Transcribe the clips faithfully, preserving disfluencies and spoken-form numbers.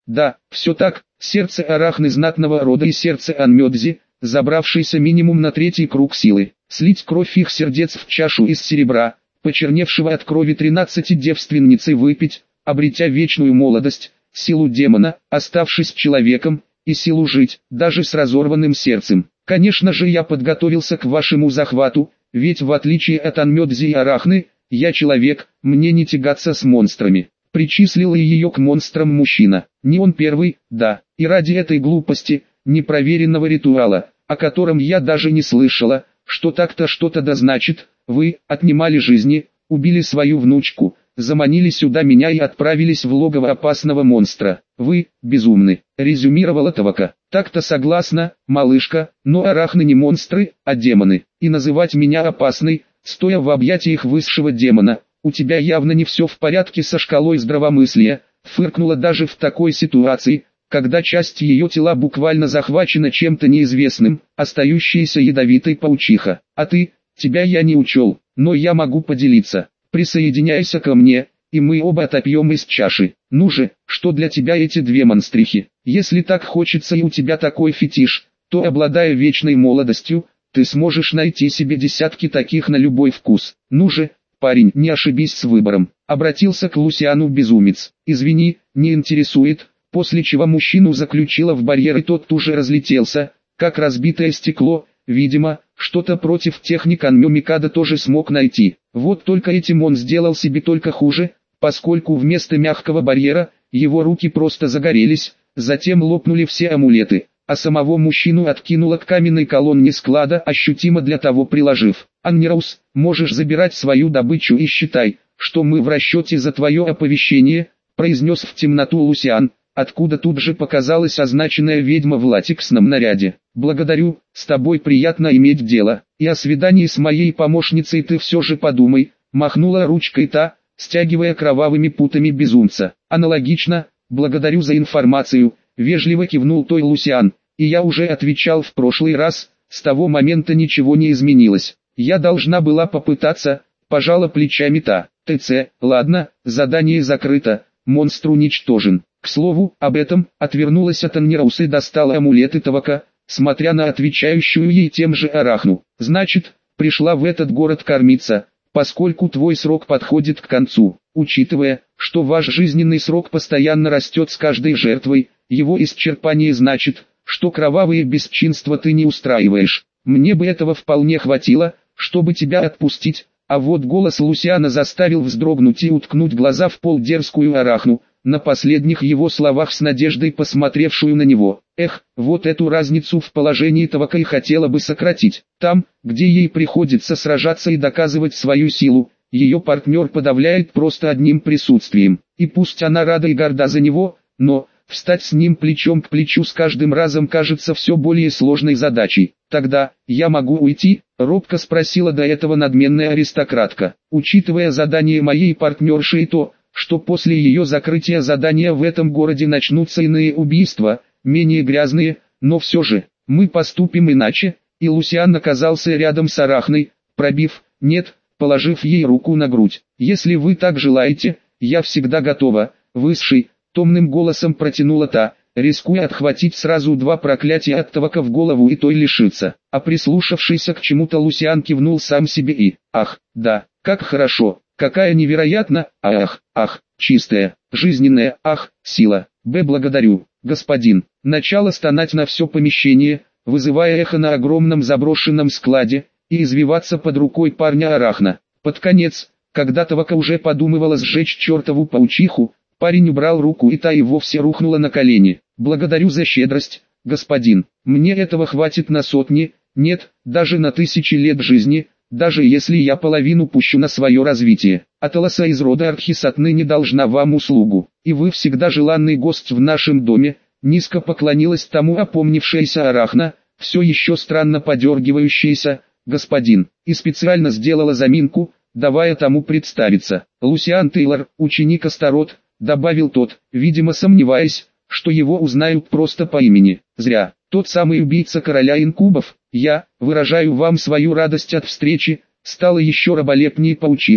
Да, все так, сердце Арахны знатного рода и сердце Анмёдзи, забравшееся минимум на третий круг силы, слить кровь их сердец в чашу из серебра, почерневшего от крови тринадцати девственниц и выпить, обретя вечную молодость, силу демона, оставшись человеком, и силу жить, даже с разорванным сердцем. Конечно же я подготовился к вашему захвату, ведь в отличие от Анмёдзи и Арахны, я человек, мне не тягаться с монстрами. Причислил ее к монстрам мужчина. Не он первый, да, и ради этой глупости, непроверенного ритуала, о котором я даже не слышала, что так-то что-то да значит, вы отнимали жизни, убили свою внучку, заманили сюда меня и отправились в логово опасного монстра. Вы, безумны, резюмировала Тавака. Так-то согласна, малышка, но Арахны не монстры, а демоны, и называть меня опасной, стоя в объятиях высшего демона, у тебя явно не все в порядке со шкалой здравомыслия, фыркнула даже в такой ситуации, когда часть ее тела буквально захвачена чем-то неизвестным, остающаяся ядовитой паучиха. А ты, тебя я не учел, но я могу поделиться. Присоединяйся ко мне, и мы оба отопьем из чаши. Ну же, что для тебя эти две монстрихи? Если так хочется и у тебя такой фетиш, то, обладая вечной молодостью, ты сможешь найти себе десятки таких на любой вкус. Ну же, парень, не ошибись с выбором. Обратился к Лусиану безумец. Извини, не интересует, после чего мужчину заключила в барьер и тот тут же разлетелся, как разбитое стекло. Видимо, что-то против техник Анмё Микадо тоже смог найти. Вот только этим он сделал себе только хуже, поскольку вместо мягкого барьера, его руки просто загорелись, затем лопнули все амулеты, а самого мужчину откинуло к каменной колонне склада, ощутимо для того приложив. «Аннираус, можешь забирать свою добычу и считай, что мы в расчете за твое оповещение», произнес в темноту Лусиан, откуда тут же показалась означенная ведьма в латексном наряде. «Благодарю, с тобой приятно иметь дело, и о свидании с моей помощницей ты все же подумай», махнула ручкой та, стягивая кровавыми путами безумца. «Аналогично, благодарю за информацию», вежливо кивнул той Лусиан, «и я уже отвечал в прошлый раз, с того момента ничего не изменилось. Я должна была попытаться», пожала плечами та. «ТЦ, ладно, задание закрыто, монстр уничтожен». К слову, об этом, отвернулась от Аннирауса и достала амулеты Тавака, смотря на отвечающую ей тем же Арахну. «Значит, пришла в этот город кормиться, поскольку твой срок подходит к концу. Учитывая, что ваш жизненный срок постоянно растет с каждой жертвой, его исчерпание значит, что кровавые бесчинства ты не устраиваешь. Мне бы этого вполне хватило, чтобы тебя отпустить». А вот голос Лусиана заставил вздрогнуть и уткнуть глаза в пол дерзкую Арахну, на последних его словах с надеждой посмотревшую на него. Эх, вот эту разницу в положении Тавака и хотела бы сократить. Там, где ей приходится сражаться и доказывать свою силу, ее партнер подавляет просто одним присутствием. И пусть она рада и горда за него, но встать с ним плечом к плечу с каждым разом кажется все более сложной задачей. «Тогда, я могу уйти?» — робко спросила до этого надменная аристократка. «Учитывая задание моей партнерши и то, что после ее закрытия задания в этом городе начнутся иные убийства, менее грязные, но все же, мы поступим иначе», и Лусиан оказался рядом с Арахной, пробив «нет», положив ей руку на грудь. «Если вы так желаете, я всегда готова», высший, томным голосом протянула та, рискуя отхватить сразу два проклятия от Тавака в голову и той лишиться. А прислушавшийся к чему-то Лусиан кивнул сам себе и «ах, да, как хорошо». Какая невероятно, ах, ах, чистая, жизненная, ах, сила. Б. Благодарю, господин. Начало стонать на все помещение, вызывая эхо на огромном заброшенном складе, и извиваться под рукой парня Арахна. Под конец, когда Тавака уже подумывала сжечь чертову паучиху, парень убрал руку и та и вовсе рухнула на колени. «Благодарю за щедрость, господин. Мне этого хватит на сотни, нет, даже на тысячи лет жизни, даже если я половину пущу на свое развитие. Аталаса из рода Архис отныне должна вам услугу, и вы всегда желанный гость в нашем доме», низко поклонилась тому опомнившаяся Арахна, все еще странно подергивающаяся, «господин», и специально сделала заминку, давая тому представиться. «Лусиан Тейлор, ученик Астарот», добавил тот, видимо сомневаясь, что его узнают просто по имени. «Зря. Тот самый убийца короля инкубов. Я выражаю вам свою радость от встречи», стала еще раболепнее паучиха,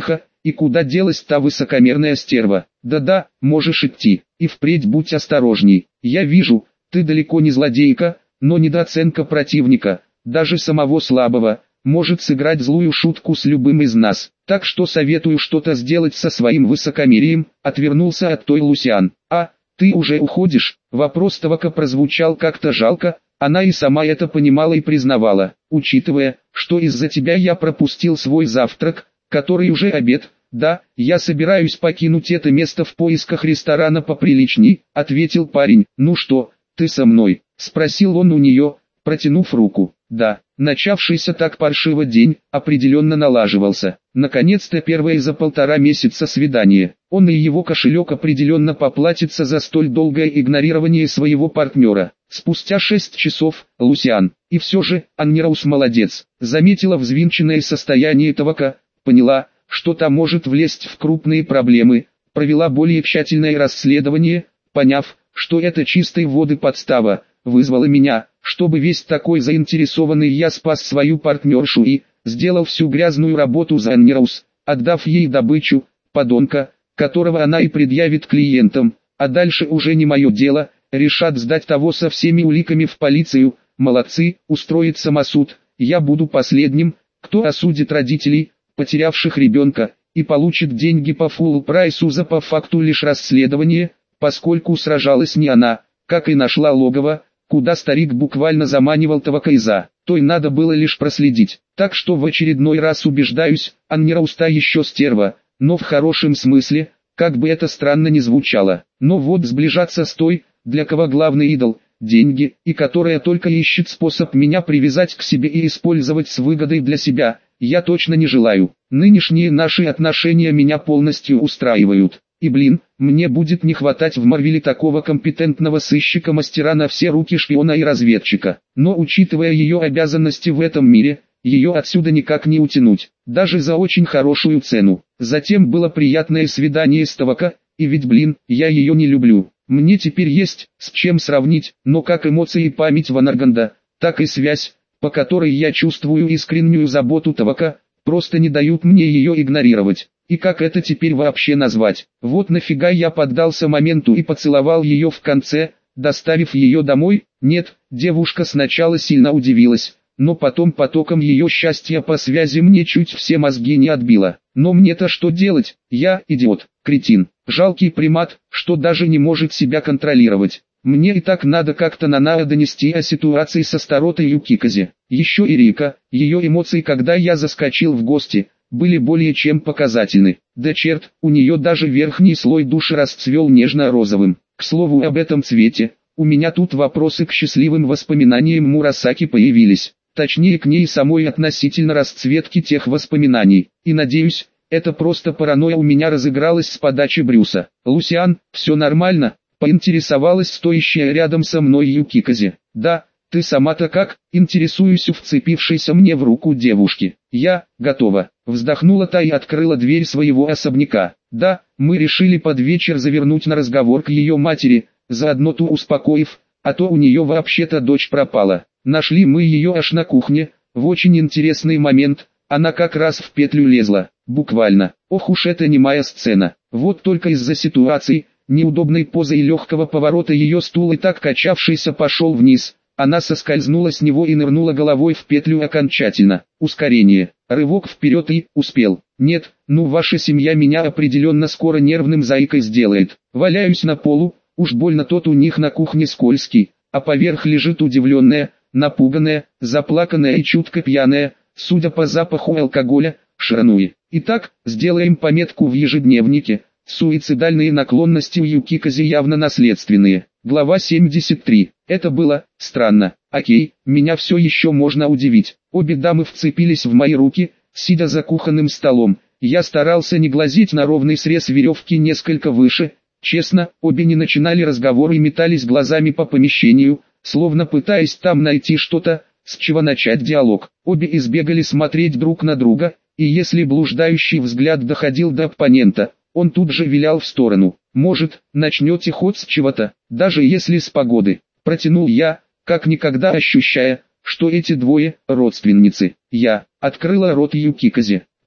И куда делась та высокомерная стерва? Да-да, можешь идти. И впредь будь осторожней. Я вижу, ты далеко не злодейка, но недооценка противника, даже самого слабого, может сыграть злую шутку с любым из нас. Так что советую что-то сделать со своим высокомерием, отвернулся от той Лусиан. А, ты уже уходишь? Вопрос Тавака прозвучал как-то жалко, она и сама это понимала и признавала. Учитывая, что из-за тебя я пропустил свой завтрак, который уже обед, да, я собираюсь покинуть это место в поисках ресторана поприличней, ответил парень. Ну что, ты со мной? Спросил он у нее, протянув руку. Да, начавшийся так паршиво день, определенно налаживался. Наконец-то первое за полтора месяца свидание. Он и его кошелек определенно поплатится за столь долгое игнорирование своего партнера. Спустя шесть часов, Лусиан. И все же, Аннираус молодец. Заметила взвинченное состояние Тавака, поняла, что та может влезть в крупные проблемы, провела более тщательное расследование, поняв, что это чистой воды подстава, вызвала меня, чтобы весь такой заинтересованный я спас свою партнершу и, сделал всю грязную работу за Аннираус, отдав ей добычу, подонка, которого она и предъявит клиентам, а дальше уже не мое дело, решат сдать того со всеми уликами в полицию, молодцы, устроит самосуд, я буду последним, кто осудит родителей, потерявших ребенка, и получит деньги по фулл прайсу за по факту лишь расследование, поскольку сражалась не она, как и нашла логово, куда старик буквально заманивал Тавака из-за, то и надо было лишь проследить. Так что в очередной раз убеждаюсь, Аннираус та еще стерва, но в хорошем смысле, как бы это странно ни звучало. Но вот сближаться с той, для кого главный идол – деньги, и которая только ищет способ меня привязать к себе и использовать с выгодой для себя, я точно не желаю. Нынешние наши отношения меня полностью устраивают. И блин, мне будет не хватать в Марвеле такого компетентного сыщика-мастера на все руки шпиона и разведчика. Но учитывая ее обязанности в этом мире, ее отсюда никак не утянуть, даже за очень хорошую цену. Затем было приятное свидание с Тавака, и ведь блин, я ее не люблю. Мне теперь есть с чем сравнить, но как эмоции и память Ванарганда, так и связь, по которой я чувствую искреннюю заботу Тавака, просто не дают мне ее игнорировать. И как это теперь вообще назвать? Вот нафига я поддался моменту и поцеловал ее в конце, доставив ее домой? Нет, девушка сначала сильно удивилась, но потом потоком ее счастья по связи мне чуть все мозги не отбило. Но мне-то что делать? Я идиот, кретин, жалкий примат, что даже не может себя контролировать. Мне и так надо как-то на Нао донести о ситуации со Старотой Юкиказе. Еще и Рика, ее эмоции, когда я заскочил в гости, были более чем показательны. Да черт, у нее даже верхний слой души расцвел нежно-розовым. К слову об этом цвете, у меня тут вопросы к счастливым воспоминаниям Мурасаки появились. Точнее к ней самой относительно расцветки тех воспоминаний. И надеюсь, это просто паранойя у меня разыгралась с подачи Брюса. Лусиан, все нормально? Поинтересовалась стоящая рядом со мной Юкиказе. Да, ты сама-то как? Интересуюсь у вцепившейся мне в руку девушки. Я, готова. Вздохнула та и открыла дверь своего особняка. Да, мы решили под вечер завернуть на разговор к ее матери, заодно ту успокоив, а то у нее вообще-то дочь пропала. Нашли мы ее аж на кухне, в очень интересный момент, она как раз в петлю лезла, буквально. Ох уж это не моя сцена. Вот только из-за ситуации, неудобной позы и легкого поворота ее стул и так качавшийся пошел вниз. Она соскользнула с него и нырнула головой в петлю окончательно. Ускорение, рывок вперед и успел. Нет, ну ваша семья меня определенно скоро нервным заикой сделает. Валяюсь на полу, уж больно тот у них на кухне скользкий, а поверх лежит удивленная, напуганная, заплаканная и чутко пьяная, судя по запаху алкоголя, Ширануи. Итак, сделаем пометку в ежедневнике. Суицидальные наклонности у Юкикази явно наследственные. Глава семьдесят три. Это было странно. Окей, меня все еще можно удивить. Обе дамы вцепились в мои руки, сидя за кухонным столом. Я старался не глазеть на ровный срез веревки несколько выше. Честно, обе не начинали разговор и метались глазами по помещению, словно пытаясь там найти что-то, с чего начать диалог. Обе избегали смотреть друг на друга, и если блуждающий взгляд доходил до оппонента, он тут же вилял в сторону. «Может, начнете хоть с чего-то, даже если с погоды», — протянул я, как никогда ощущая, что эти двое — родственницы. Я открыла рот Юкиказе.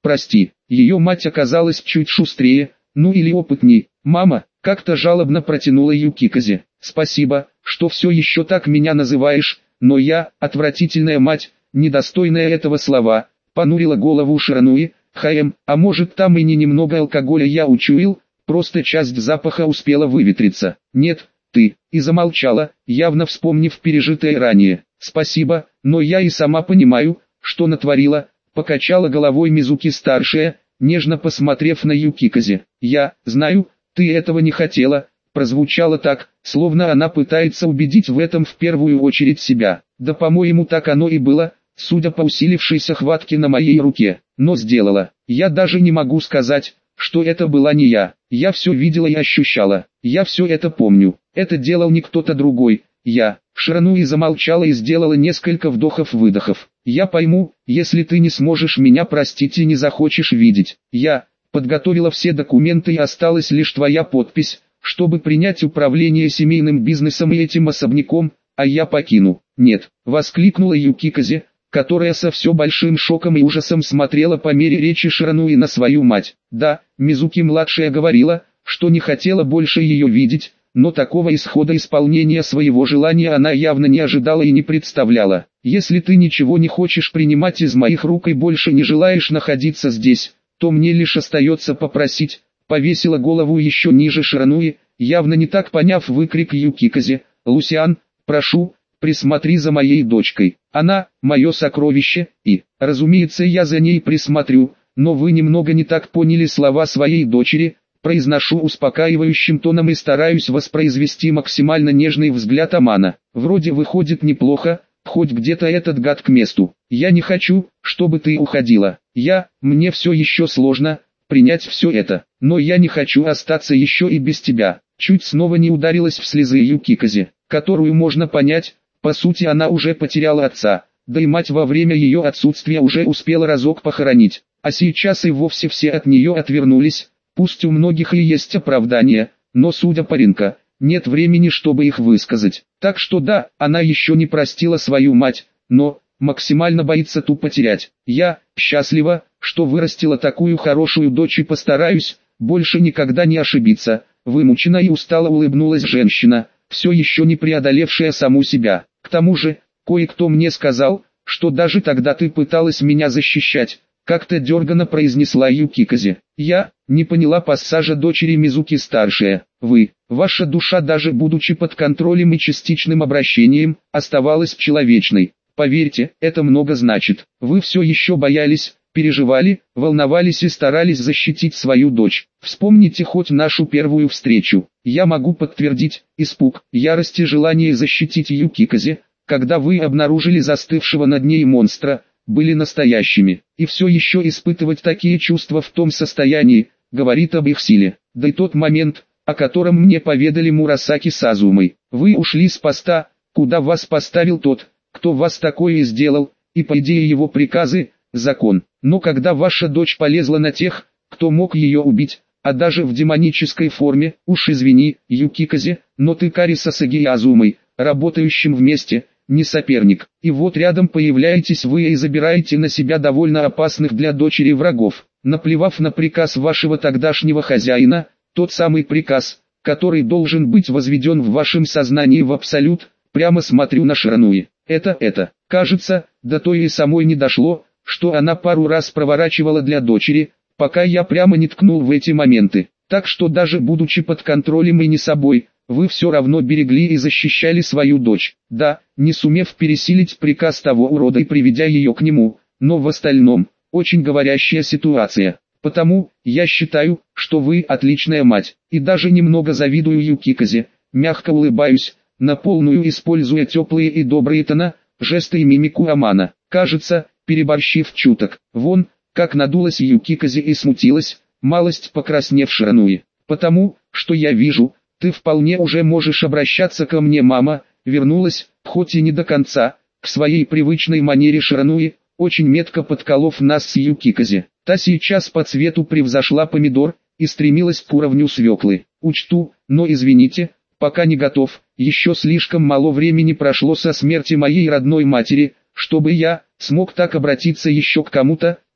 прости. Ее мать оказалась чуть шустрее, ну или опытней. Мама, как-то жалобно протянула Юкиказе. Спасибо, что все еще так меня называешь, но я, отвратительная мать, недостойная этого слова, понурила голову Ширануи. Хаем, а может там и не немного алкоголя я учуял, просто часть запаха успела выветриться. Нет, ты, и замолчала, явно вспомнив пережитое ранее. Спасибо, но я и сама понимаю, что натворила, покачала головой Мизуки-старшая, нежно посмотрев на Юкиказе. Я, знаю, ты этого не хотела, прозвучало так, словно она пытается убедить в этом в первую очередь себя. Да по-моему так оно и было, судя по усилившейся хватке на моей руке, но сделала. Я даже не могу сказать, что это была не я. Я все видела и ощущала. Я все это помню. Это делал не кто-то другой. Я. Ширануи замолчала и сделала несколько вдохов-выдохов. Я пойму, если ты не сможешь меня простить и не захочешь видеть. Я подготовила все документы и осталась лишь твоя подпись, чтобы принять управление семейным бизнесом и этим особняком, а я покину. Нет, воскликнула Юкиказе, которая со все большим шоком и ужасом смотрела по мере речи Ширануи на свою мать. Да, Мизуки-младшая говорила, что не хотела больше ее видеть, но такого исхода исполнения своего желания она явно не ожидала и не представляла. Если ты ничего не хочешь принимать из моих рук и больше не желаешь находиться здесь, то мне лишь остается попросить, повесила голову еще ниже Ширануи, явно не так поняв выкрик Юкиказе. Лусиан, прошу, присмотри за моей дочкой. Она – мое сокровище, и, разумеется, я за ней присмотрю, но вы немного не так поняли слова своей дочери, произношу успокаивающим тоном и стараюсь воспроизвести максимально нежный взгляд Амана. Вроде выходит неплохо, хоть где-то этот гад к месту. Я не хочу, чтобы ты уходила. Я, мне все еще сложно принять все это, но я не хочу остаться еще и без тебя. Чуть снова не ударилась в слезы Юкиказе, которую можно понять. По сути она уже потеряла отца, да и мать во время ее отсутствия уже успела разок похоронить, а сейчас и вовсе все от нее отвернулись, пусть у многих и есть оправдания, но судя по Ринка, нет времени чтобы их высказать. Так что да, она еще не простила свою мать, но максимально боится ту потерять. Я счастлива, что вырастила такую хорошую дочь и постараюсь больше никогда не ошибиться. Вымученно и устало улыбнулась женщина, все еще не преодолевшая саму себя. К тому же, кое-кто мне сказал, что даже тогда ты пыталась меня защищать, как-то дерганно произнесла Юкиказе. Я не поняла пассажа дочери Мизуки-старшая. Вы, ваша душа даже будучи под контролем и частичным обращением, оставалась человечной. Поверьте, это много значит. Вы все еще боялись, переживали, волновались и старались защитить свою дочь. Вспомните хоть нашу первую встречу. Я могу подтвердить, испуг, ярость и желание защитить Юкиказе, когда вы обнаружили застывшего над ней монстра, были настоящими. И все еще испытывать такие чувства в том состоянии, говорит об их силе. Да и тот момент, о котором мне поведали Мурасаки с Азумой. Вы ушли с поста, куда вас поставил тот, кто вас такое и сделал, и по идее его приказы – закон. Но когда ваша дочь полезла на тех, кто мог ее убить, а даже в демонической форме, уж извини, Юкиказе, но ты Кари Сасаги и Азумой, работающим вместе, не соперник. И вот рядом появляетесь вы и забираете на себя довольно опасных для дочери врагов, наплевав на приказ вашего тогдашнего хозяина, тот самый приказ, который должен быть возведен в вашем сознании в абсолют. Прямо смотрю на Ширануи. Это, это, кажется, до той и самой не дошло, что она пару раз проворачивала для дочери, пока я прямо не ткнул в эти моменты. Так что даже будучи под контролем и не собой, вы все равно берегли и защищали свою дочь. Да, не сумев пересилить приказ того урода и приведя ее к нему, но в остальном, очень говорящая ситуация. Потому, я считаю, что вы отличная мать, и даже немного завидую Юкиказе, мягко улыбаюсь, на полную используя теплые и добрые тона, жесты и мимику Амана. Кажется, переборщив чуток, вон, как надулась Юкиказе и смутилась, малость покраснев Ширануи. Потому, что я вижу, ты вполне уже можешь обращаться ко мне, мама, вернулась, хоть и не до конца, к своей привычной манере Ширануи, очень метко подколов нас с Юкиказе. Та сейчас по цвету превзошла помидор и стремилась к уровню свеклы. Учту, но извините, пока не готов, еще слишком мало времени прошло со смерти моей родной матери, чтобы я смог так обратиться еще к кому-то,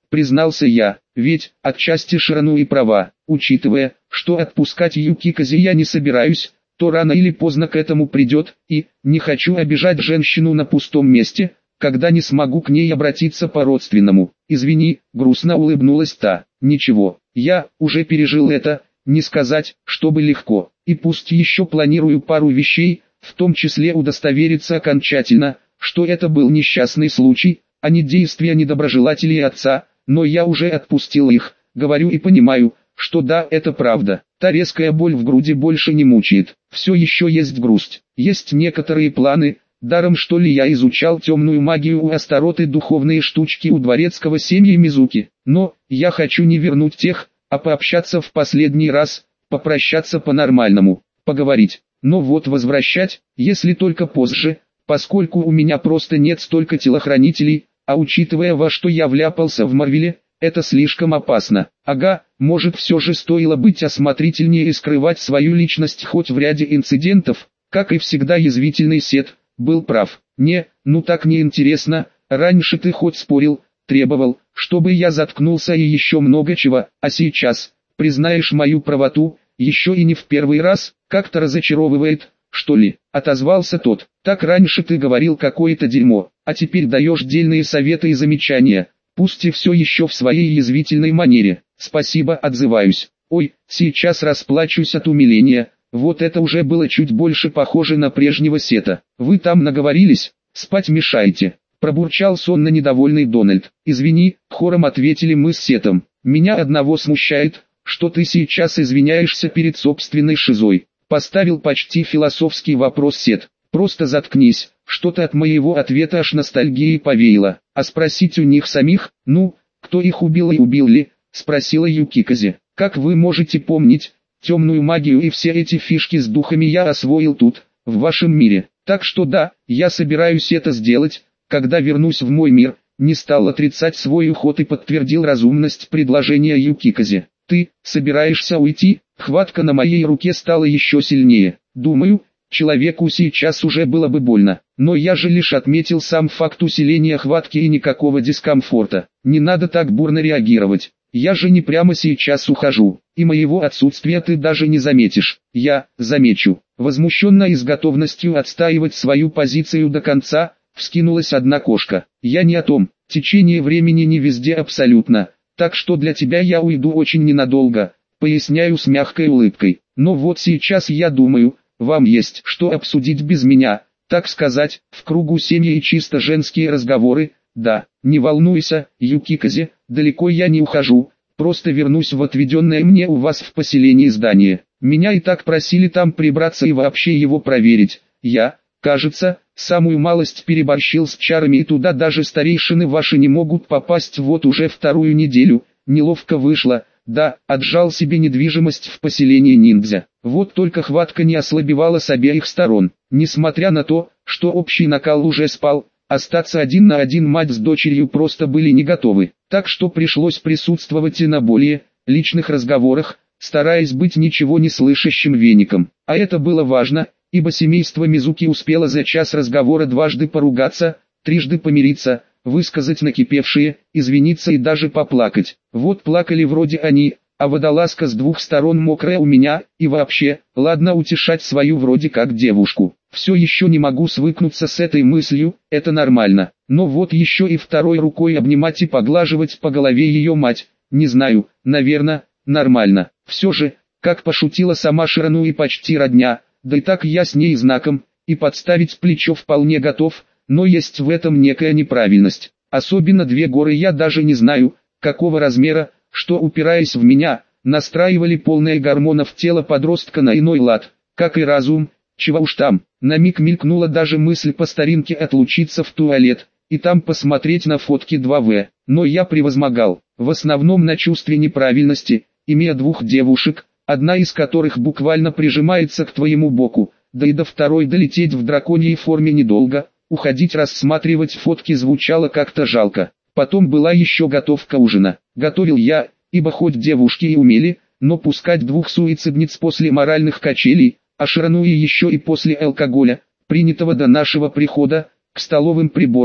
признался я, ведь, отчасти Ширану и права, учитывая, что отпускать Юкиказе я не собираюсь, то рано или поздно к этому придет, и, не хочу обижать женщину на пустом месте, когда не смогу к ней обратиться по-родственному. Извини, грустно улыбнулась та, ничего, я уже пережил это, не сказать, чтобы легко, и пусть еще планирую пару вещей, в том числе удостовериться окончательно, что это был несчастный случай, а не действия недоброжелателей отца, но я уже отпустил их, говорю и понимаю, что да, это правда. Та резкая боль в груди больше не мучает, все еще есть грусть, есть некоторые планы, даром что ли я изучал темную магию у Астароты, духовные штучки у дворецкого семьи Мизуки, но, я хочу не вернуть тех, а пообщаться в последний раз, попрощаться по-нормальному, поговорить, но вот возвращать, если только позже, поскольку у меня просто нет столько телохранителей, а учитывая во что я вляпался в Марвеле, это слишком опасно. Ага, может все же стоило быть осмотрительнее и скрывать свою личность хоть в ряде инцидентов, как и всегда язвительный Сет, был прав. Не, ну так неинтересно, раньше ты хоть спорил, требовал, чтобы я заткнулся и еще много чего, а сейчас, признаешь мою правоту, еще и не в первый раз, как-то разочаровывает, что ли, отозвался тот. Так раньше ты говорил какое-то дерьмо, а теперь даешь дельные советы и замечания. Пусть и все еще в своей язвительной манере. Спасибо, отзываюсь. Ой, сейчас расплачусь от умиления. Вот это уже было чуть больше похоже на прежнего Сета. Вы там наговорились, спать мешаете. Пробурчал сонно недовольный Дональд. Извини, хором ответили мы с Сетом. Меня одного смущает, что ты сейчас извиняешься перед собственной шизой. Поставил почти философский вопрос Сет. Просто заткнись, что-то от моего ответа аж ностальгии повеяло. А спросить у них самих, ну, кто их убил и убил ли, спросила Юкиказе. Как вы можете помнить, темную магию и все эти фишки с духами я освоил тут, в вашем мире. Так что да, я собираюсь это сделать, когда вернусь в мой мир. Не стал отрицать свой уход и подтвердил разумность предложения Юкиказе. Ты, собираешься уйти? Хватка на моей руке стала еще сильнее. Думаю, человеку сейчас уже было бы больно, но я же лишь отметил сам факт усиления хватки и никакого дискомфорта. Не надо так бурно реагировать. Я же не прямо сейчас ухожу, и моего отсутствия ты даже не заметишь. Я замечу. Возмущенно и с готовностью отстаивать свою позицию до конца, вскинулась одна кошка. Я не о том, течение времени не везде абсолютно, так что для тебя я уйду очень ненадолго, поясняю с мягкой улыбкой. Но вот сейчас я думаю, вам есть что обсудить без меня, так сказать, в кругу семьи и чисто женские разговоры. Да, не волнуйся, Юкиказе, далеко я не ухожу, просто вернусь в отведенное мне у вас в поселении здание. Меня и так просили там прибраться и вообще его проверить. Я, кажется, самую малость переборщил с чарами, и туда даже старейшины ваши не могут попасть вот уже вторую неделю. Неловко вышло. Да, отжал себе недвижимость в поселении ниндзя. Вот только хватка не ослабевала с обеих сторон. Несмотря на то, что общий накал уже спал, остаться один на один мать с дочерью просто были не готовы. Так что пришлось присутствовать и на более личных разговорах, стараясь быть ничего не слышащим веником. А это было важно, ибо семейство Мизуки успело за час разговора дважды поругаться, трижды помириться, высказать накипевшие, извиниться и даже поплакать. Вот плакали вроде они, а водолазка с двух сторон мокрая у меня, и вообще, ладно утешать свою вроде как девушку. Все еще не могу свыкнуться с этой мыслью, это нормально. Но вот еще и второй рукой обнимать и поглаживать по голове ее мать, не знаю, наверное, нормально. Все же, как пошутила сама Ширану и почти родня, да и так я с ней знаком, и подставить плечо вполне готов, но есть в этом некая неправильность. Особенно две горы я даже не знаю, какого размера, что упираясь в меня, настраивали полное гормонов тело подростка на иной лад, как и разум, чего уж там. На миг мелькнула даже мысль по старинке отлучиться в туалет, и там посмотреть на фотки два вэ, но я превозмогал, в основном на чувстве неправильности, имея двух девушек, одна из которых буквально прижимается к твоему боку, да и до второй долететь в драконьей форме недолго. Уходить рассматривать фотки звучало как-то жалко. Потом была еще готовка ужина. Готовил я, ибо хоть девушки и умели, но пускать двух суицидниц после моральных качелей, а Ширану и еще и после алкоголя, принятого до нашего прихода, к столовым приборам,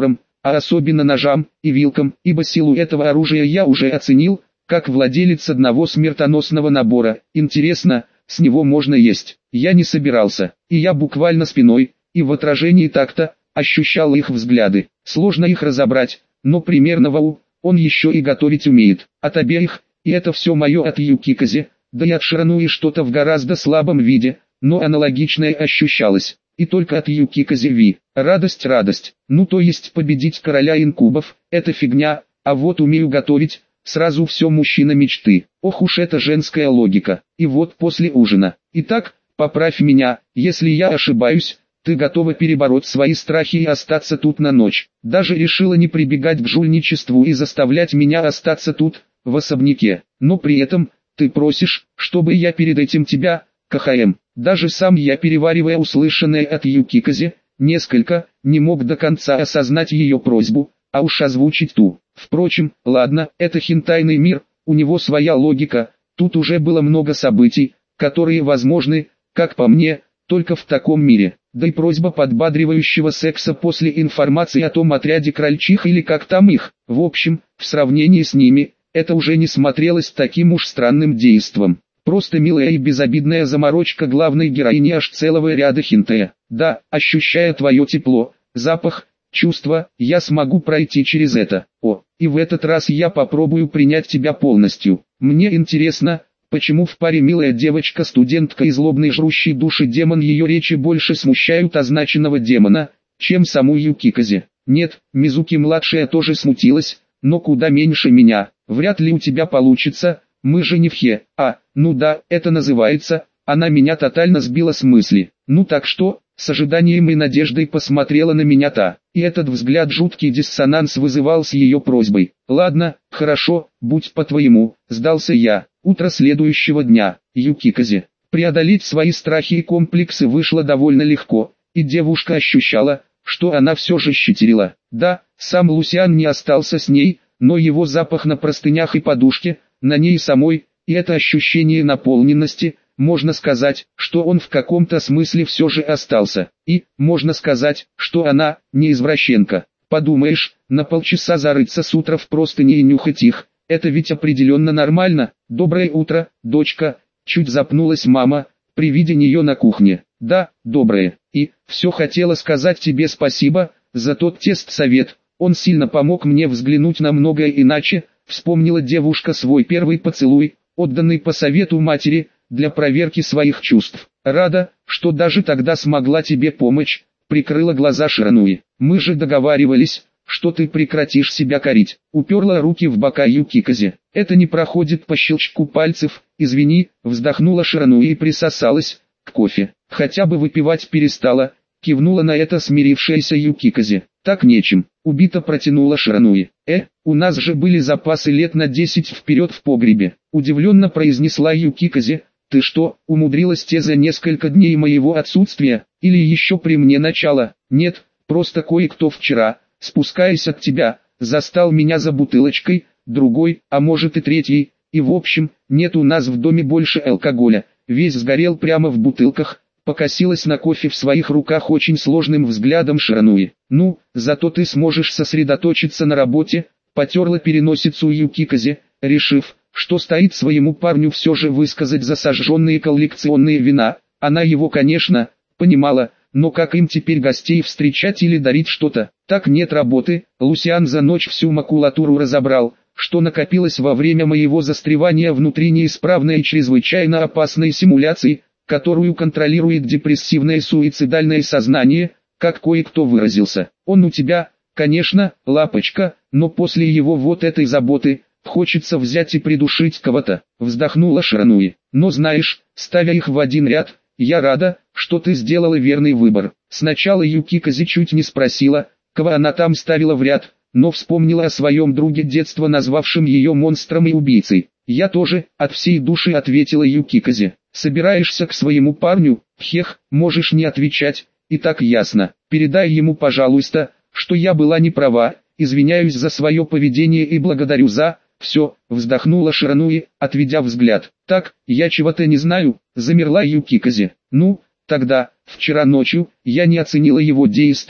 а особенно ножам и вилкам, ибо силу этого оружия я уже оценил, как владелец одного смертоносного набора. Интересно, с него можно есть? Я не собирался, и я буквально спиной, и в отражении такта, ощущал их взгляды. Сложно их разобрать, но примерно вау, он еще и готовить умеет. От обеих, и это все мое от Юкиказе, да и от Ширануи что-то в гораздо слабом виде, но аналогичное ощущалось. И только от Юкиказе Ви. Радость, радость. Ну то есть победить короля инкубов, это фигня, а вот умею готовить, сразу все мужчина мечты. Ох уж эта женская логика. И вот после ужина. Итак, поправь меня, если я ошибаюсь, ты готова перебороть свои страхи и остаться тут на ночь. Даже решила не прибегать к жульничеству и заставлять меня остаться тут, в особняке. Но при этом, ты просишь, чтобы я перед этим тебя, КХМ. Даже сам я, переваривая услышанное от Юкиказе, несколько, не мог до конца осознать ее просьбу, а уж озвучить ту. Впрочем, ладно, это хентайный мир, у него своя логика, тут уже было много событий, которые возможны, как по мне, только в таком мире. Да и просьба подбадривающего секса после информации о том отряде крольчих или как там их, в общем, в сравнении с ними, это уже не смотрелось таким уж странным действом. Просто милая и безобидная заморочка главной героини аж целого ряда хентая. Да, ощущая твое тепло, запах, чувства, я смогу пройти через это. О, и в этот раз я попробую принять тебя полностью. Мне интересно, почему в паре милая девочка-студентка и злобный жрущий души демон ее речи больше смущают означенного демона, чем саму Юкиказе. Нет, Мизуки-младшая тоже смутилась, но куда меньше меня. Вряд ли у тебя получится. Мы же не в Хе, а, ну да, это называется, она меня тотально сбила с мысли. Ну так что, с ожиданием и надеждой посмотрела на меня та, и этот взгляд жуткий диссонанс вызывал с ее просьбой. Ладно, хорошо, будь по-твоему, сдался я. Утро следующего дня, Юкиказе. Преодолеть свои страхи и комплексы вышло довольно легко, и девушка ощущала, что она все же щетерила. Да, сам Лусиан не остался с ней, но его запах на простынях и подушке, на ней самой, и это ощущение наполненности, можно сказать, что он в каком-то смысле все же остался. И, можно сказать, что она, не извращенка. Подумаешь, на полчаса зарыться с утра в простыни и нюхать их, это ведь определенно нормально. Доброе утро, дочка, чуть запнулась мама, при виде нее на кухне. Да, доброе, и, все хотела сказать тебе спасибо, за тот тест-совет, он сильно помог мне взглянуть на многое иначе. Вспомнила девушка свой первый поцелуй, отданный по совету матери, для проверки своих чувств. Рада, что даже тогда смогла тебе помочь, прикрыла глаза Ширануи. Мы же договаривались, что ты прекратишь себя корить. Уперла руки в бока Юкиказе. Это не проходит по щелчку пальцев, извини, вздохнула Ширануи и присосалась к кофе. Хотя бы выпивать перестала, кивнула на это смирившаяся Юкиказе. Так нечем, убито протянула Ширануи. Э, у нас же были запасы лет на десять вперед в погребе. Удивленно произнесла Юкиказе. Ты что, умудрилась те за несколько дней моего отсутствия, или еще при мне начало? Нет, просто кое-кто вчера, спускаясь от тебя, застал меня за бутылочкой, другой, а может и третьей, и в общем, нет у нас в доме больше алкоголя, весь сгорел прямо в бутылках. Покосилась на кофе в своих руках очень сложным взглядом Ширануи. Ну, зато ты сможешь сосредоточиться на работе, потерла переносицу Юкиказе, решив, что стоит своему парню все же высказать за сожженные коллекционные вина. Она его, конечно, понимала, но как им теперь гостей встречать или дарить что-то? Так нет работы. Лусиан за ночь всю макулатуру разобрал, что накопилось во время моего застревания внутри неисправной и чрезвычайно опасной симуляции, которую контролирует депрессивное суицидальное сознание, как кое-кто выразился. Он у тебя, конечно, лапочка, но после его вот этой заботы, хочется взять и придушить кого-то, вздохнула Ширануи. Но знаешь, ставя их в один ряд, я рада, что ты сделала верный выбор. Сначала Юкиказе чуть не спросила, кого она там ставила в ряд, но вспомнила о своем друге детства, назвавшем ее монстром и убийцей. Я тоже, от всей души ответила Юкиказе. Собираешься к своему парню? Хех, можешь не отвечать, и так ясно. Передай ему, пожалуйста, что я была не права, извиняюсь за свое поведение и благодарю за... Все, вздохнула Ширануи, отведя взгляд. Так, я чего-то не знаю, замерла Юкиказе. Ну, тогда, вчера ночью, я не оценила его действий,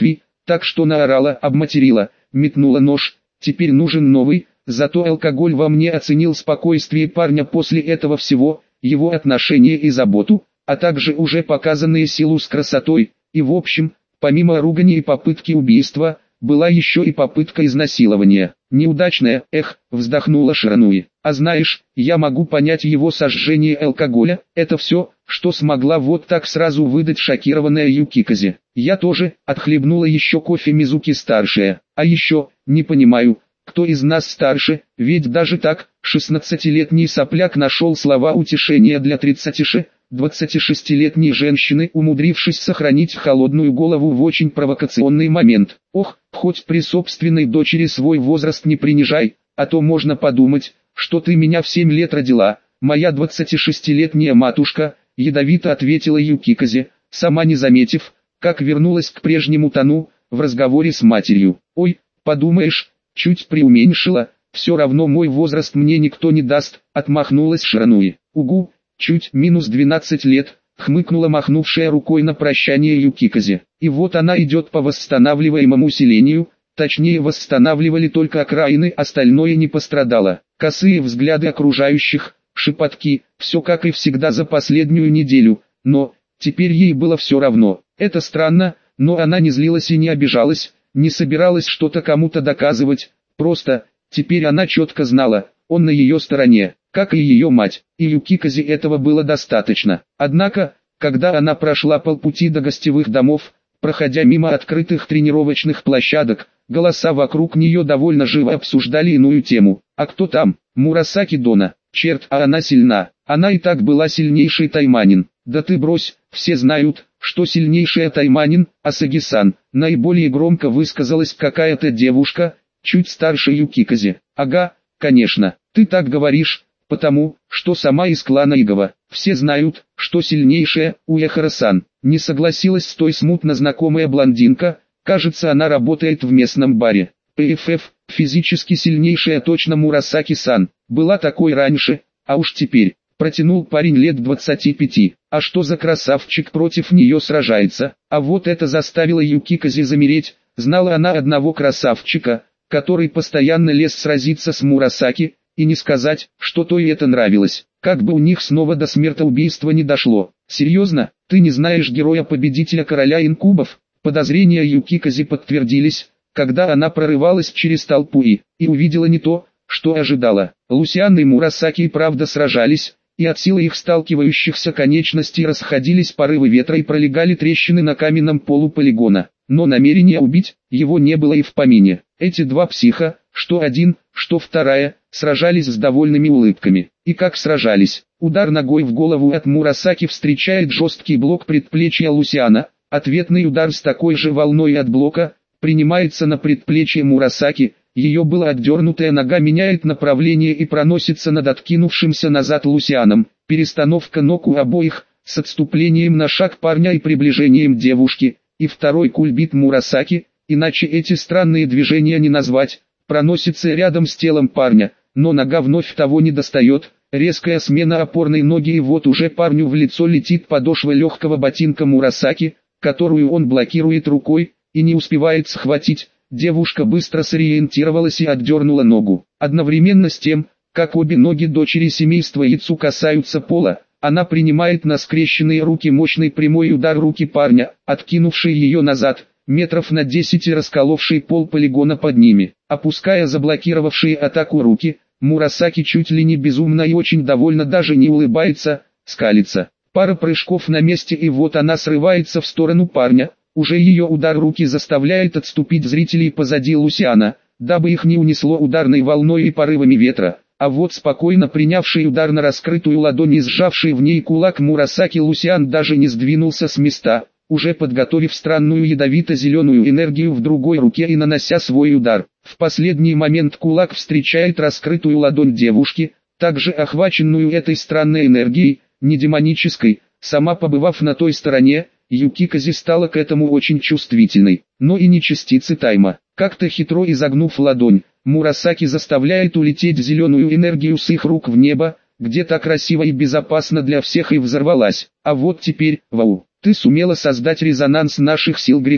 так что наорала, обматерила, метнула нож, теперь нужен новый, зато алкоголь во мне оценил спокойствие парня после этого всего, его отношение и заботу, а также уже показанные силу с красотой, и в общем, помимо ругани и попытки убийства, была еще и попытка изнасилования. Неудачная, эх, вздохнула Ширануи. А знаешь, я могу понять его сожжение алкоголя, это все, что смогла вот так сразу выдать шокированная Юкиказе. Я тоже, отхлебнула еще кофе Мизуки-старшая. А еще, не понимаю, кто из нас старше, ведь даже так, шестнадцатилетний сопляк нашел слова утешения для тридцати двадцатишестилетней женщины, умудрившись сохранить холодную голову в очень провокационный момент. Ох, хоть при собственной дочери свой возраст не принижай, а то можно подумать, что ты меня в семь лет родила, моя двадцатишестилетняя матушка, ядовито ответила Юкиказе, сама не заметив, как вернулась к прежнему тону, в разговоре с матерью. Ой, подумаешь, чуть преуменьшила, все равно мой возраст мне никто не даст, отмахнулась Ширануи. Угу, чуть минус двенадцать лет, хмыкнула махнувшая рукой на прощание Юкиказе. И вот она идет по восстанавливаемому селению, точнее восстанавливали только окраины, остальное не пострадало. Косые взгляды окружающих, шепотки, все как и всегда за последнюю неделю, но, теперь ей было все равно. Это странно, но она не злилась и не обижалась, не собиралась что-то кому-то доказывать, просто, теперь она четко знала, он на ее стороне, как и ее мать, и Юкиказе этого было достаточно. Однако, когда она прошла полпути до гостевых домов, проходя мимо открытых тренировочных площадок, голоса вокруг нее довольно живо обсуждали иную тему. А кто там? Мурасаки Дона. Черт, а она сильна. Она и так была сильнейшей тайманин. Да ты брось, все знают, что сильнейшая тайманин, Асаги-сан. Наиболее громко высказалась какая-то девушка, чуть старше Юкиказе. Ага, конечно, ты так говоришь, потому, что сама из клана Игава. Все знают, что сильнейшая, Уэхара-сан. Не согласилась с той смутно знакомая блондинка, кажется она работает в местном баре. ПФФ, физически сильнейшая точно Мурасаки-сан, была такой раньше, а уж теперь, протянул парень лет двадцати пяти. А что за красавчик против нее сражается? А вот это заставило Юкиказе замереть, знала она одного красавчика, который постоянно лез сразиться с Мурасаки, и не сказать, что то и это нравилось. Как бы у них снова до смертоубийства не дошло. Серьезно, ты не знаешь героя-победителя короля инкубов? Подозрения Юкиказе подтвердились, когда она прорывалась через толпу и, и увидела не то, что ожидала. Лусиан и Мурасаки и правда сражались, и от силы их сталкивающихся конечностей расходились порывы ветра и пролегали трещины на каменном полу полигона. Но намерения убить его не было и в помине. Эти два психа, что один, что вторая, сражались с довольными улыбками. И как сражались? Удар ногой в голову от Мурасаки встречает жесткий блок предплечья Лусиана, ответный удар с такой же волной от блока, принимается на предплечье Мурасаки, ее была отдернутая нога меняет направление и проносится над откинувшимся назад Лусианом. Перестановка ног у обоих, с отступлением на шаг парня и приближением девушки, и второй кульбит Мурасаки, иначе эти странные движения не назвать, проносится рядом с телом парня, но нога вновь того не достает, резкая смена опорной ноги и вот уже парню в лицо летит подошва легкого ботинка Мурасаки, которую он блокирует рукой, и не успевает схватить. Девушка быстро сориентировалась и отдернула ногу. Одновременно с тем, как обе ноги дочери семейства Яцу касаются пола, она принимает на скрещенные руки мощный прямой удар руки парня, откинувший ее назад, метров на десять и расколовший пол полигона под ними. Опуская заблокировавшие атаку руки, Мурасаки чуть ли не безумно и очень довольно даже не улыбается, скалится. Пара прыжков на месте и вот она срывается в сторону парня. Уже ее удар руки заставляет отступить зрителей позади Лусиана, дабы их не унесло ударной волной и порывами ветра. А вот спокойно принявший удар на раскрытую ладонь и сжавший в ней кулак Мурасаки Лусиан даже не сдвинулся с места, уже подготовив странную ядовито-зеленую энергию в другой руке и нанося свой удар. В последний момент кулак встречает раскрытую ладонь девушки, также охваченную этой странной энергией, не демонической, сама побывав на той стороне, Юкиказе стала к этому очень чувствительной, но и не частицы тайма. Как-то хитро изогнув ладонь, Мурасаки заставляет улететь зеленую энергию с их рук в небо, где так красиво и безопасно для всех и взорвалась. А вот теперь, вау, ты сумела создать резонанс наших сил греха,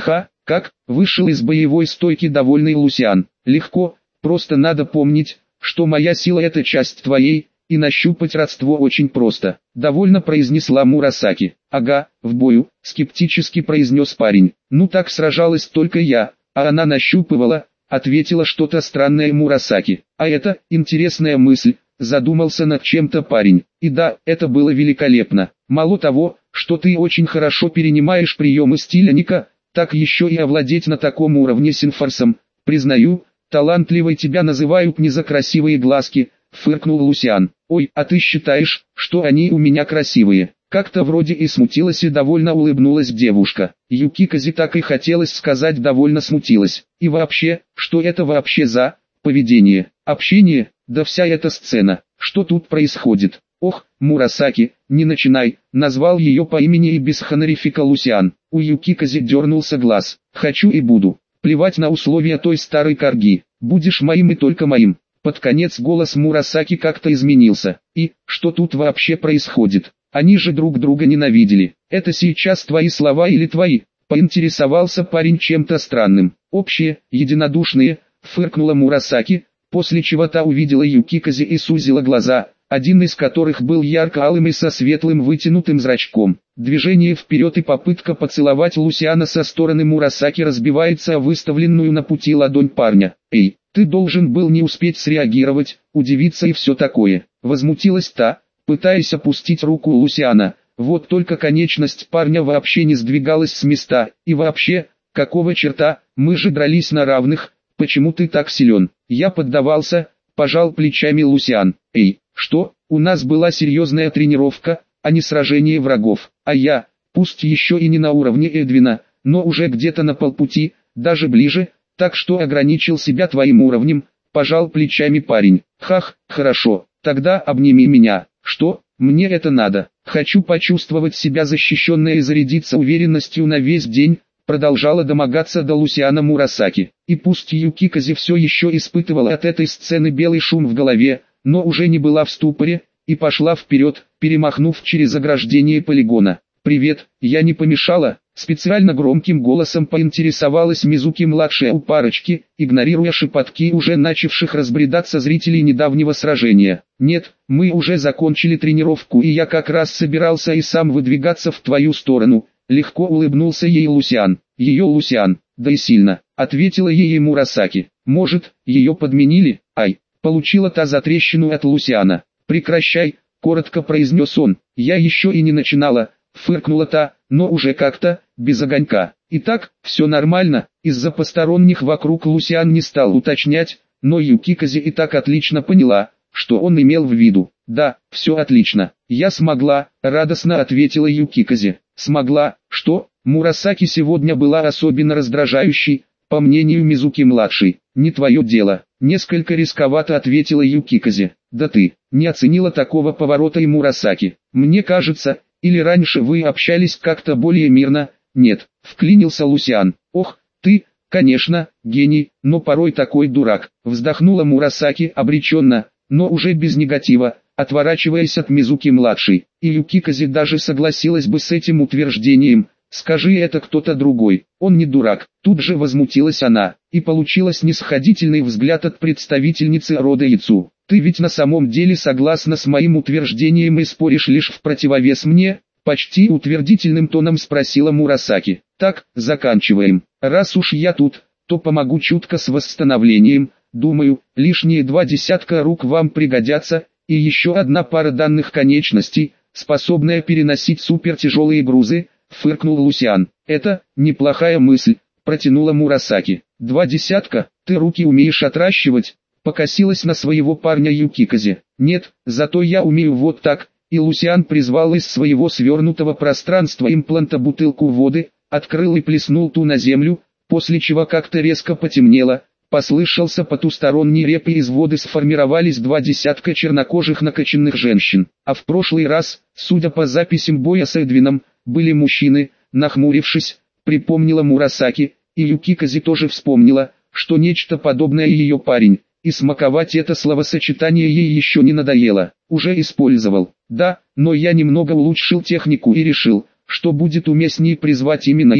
Как? Вышел из боевой стойки довольный Лусиан. Легко, просто надо помнить, что моя сила это часть твоей, и нащупать родство очень просто. Довольно произнесла Мурасаки. Ага, в бою, скептически произнес парень. Ну так сражалась только я, а она нащупывала, ответила что-то странное Мурасаки. А это, интересная мысль, задумался над чем-то парень. И да, это было великолепно. Мало того, что ты очень хорошо перенимаешь приемы стиля Ника, так еще и овладеть на таком уровне синфорсом. Признаю, талантливой тебя называют не за красивые глазки, фыркнул Лусиан. Ой, а ты считаешь, что они у меня красивые? Как-то вроде и смутилась и довольно улыбнулась девушка. Юкиказе так и хотелось сказать довольно смутилась. И вообще, что это вообще за поведение, общение, да вся эта сцена, что тут происходит? Ох, Мурасаки, не начинай, назвал ее по имени и без хонорифика Лусиан. У Юкиказе дернулся глаз. Хочу и буду. Плевать на условия той старой корги. Будешь моим и только моим. Под конец голос Мурасаки как-то изменился. И, что тут вообще происходит? Они же друг друга ненавидели. Это сейчас твои слова или твои? Поинтересовался парень чем-то странным. Общие, единодушные, фыркнула Мурасаки, после чего та увидела Юкиказе и сузила глаза, один из которых был ярко-алым и со светлым вытянутым зрачком. Движение вперед и попытка поцеловать Лусиана со стороны Мурасаки разбивается о выставленную на пути ладонь парня. «Эй, ты должен был не успеть среагировать, удивиться и все такое», — возмутилась та, пытаясь опустить руку Лусиана. Вот только конечность парня вообще не сдвигалась с места, и вообще, какого черта, мы же дрались на равных, почему ты так силен? Я поддавался, пожал плечами Лусиан. Эй, что, у нас была серьезная тренировка, а не сражение врагов, а я, пусть еще и не на уровне Эдвина, но уже где-то на полпути, даже ближе, так что ограничил себя твоим уровнем, пожал плечами парень. Хах, хорошо, тогда обними меня. Что, мне это надо? Хочу почувствовать себя защищенной и зарядиться уверенностью на весь день, продолжала домогаться до Лусиана Мурасаки. И пусть Юкиказе все еще испытывала от этой сцены белый шум в голове, но уже не была в ступоре, и пошла вперед, перемахнув через ограждение полигона. «Привет, я не помешала?» Специально громким голосом поинтересовалась Мизуки-младшая у парочки, игнорируя шепотки уже начавших разбредаться зрителей недавнего сражения. «Нет, мы уже закончили тренировку и я как раз собирался и сам выдвигаться в твою сторону», легко улыбнулся ей Лусиан. «Ее Лусиан, да и сильно», ответила ей Мурасаки. «Может, ее подменили?» «Ай, получила та затрещину от Лусиана». «Прекращай», коротко произнес он. «Я еще и не начинала», фыркнула та, но уже как-то, без огонька. «Итак, все нормально», из-за посторонних вокруг Лусиан не стал уточнять, но Юкиказе и так отлично поняла, что он имел в виду. «Да, все отлично, я смогла», радостно ответила Юкиказе. «Смогла, что?» Мурасаки сегодня была особенно раздражающей, по мнению Мизуки-младшей. «Не твое дело», несколько рисковато ответила Юкиказе. «Да ты, не оценила такого поворота и Мурасаки. Мне кажется, или раньше вы общались как-то более мирно?» «Нет», вклинился Лусиан. «Ох, ты, конечно, гений, но порой такой дурак», вздохнула Мурасаки обреченно, но уже без негатива, отворачиваясь от Мизуки-младшей. И Юкиказе даже согласилась бы с этим утверждением. «Скажи это кто-то другой, он не дурак», тут же возмутилась она, и получила снисходительный взгляд от представительницы рода Яцу. «Ты ведь на самом деле согласна с моим утверждением и споришь лишь в противовес мне?» Почти утвердительным тоном спросила Мурасаки. «Так, заканчиваем. Раз уж я тут, то помогу чутко с восстановлением. Думаю, лишние два десятка рук вам пригодятся, и еще одна пара данных конечностей, способная переносить супертяжелые грузы», фыркнул Лусиан. «Это неплохая мысль», протянула Мурасаки. «Два десятка, ты руки умеешь отращивать?» Покосилась на своего парня Юкиказе. «Нет, зато я умею вот так», и Лусиан призвал из своего свернутого пространства импланта бутылку воды, открыл и плеснул ту на землю, после чего как-то резко потемнело, послышался потусторонний реп и из воды сформировались два десятка чернокожих накачанных женщин. А в прошлый раз, судя по записям боя с Эдвином, были мужчины. Нахмурившись, припомнила Мурасаки, и Юкиказе тоже вспомнила, что нечто подобное ее парень, и смаковать это словосочетание ей еще не надоело, уже использовал. «Да, но я немного улучшил технику и решил, что будет уместнее призвать именно их»,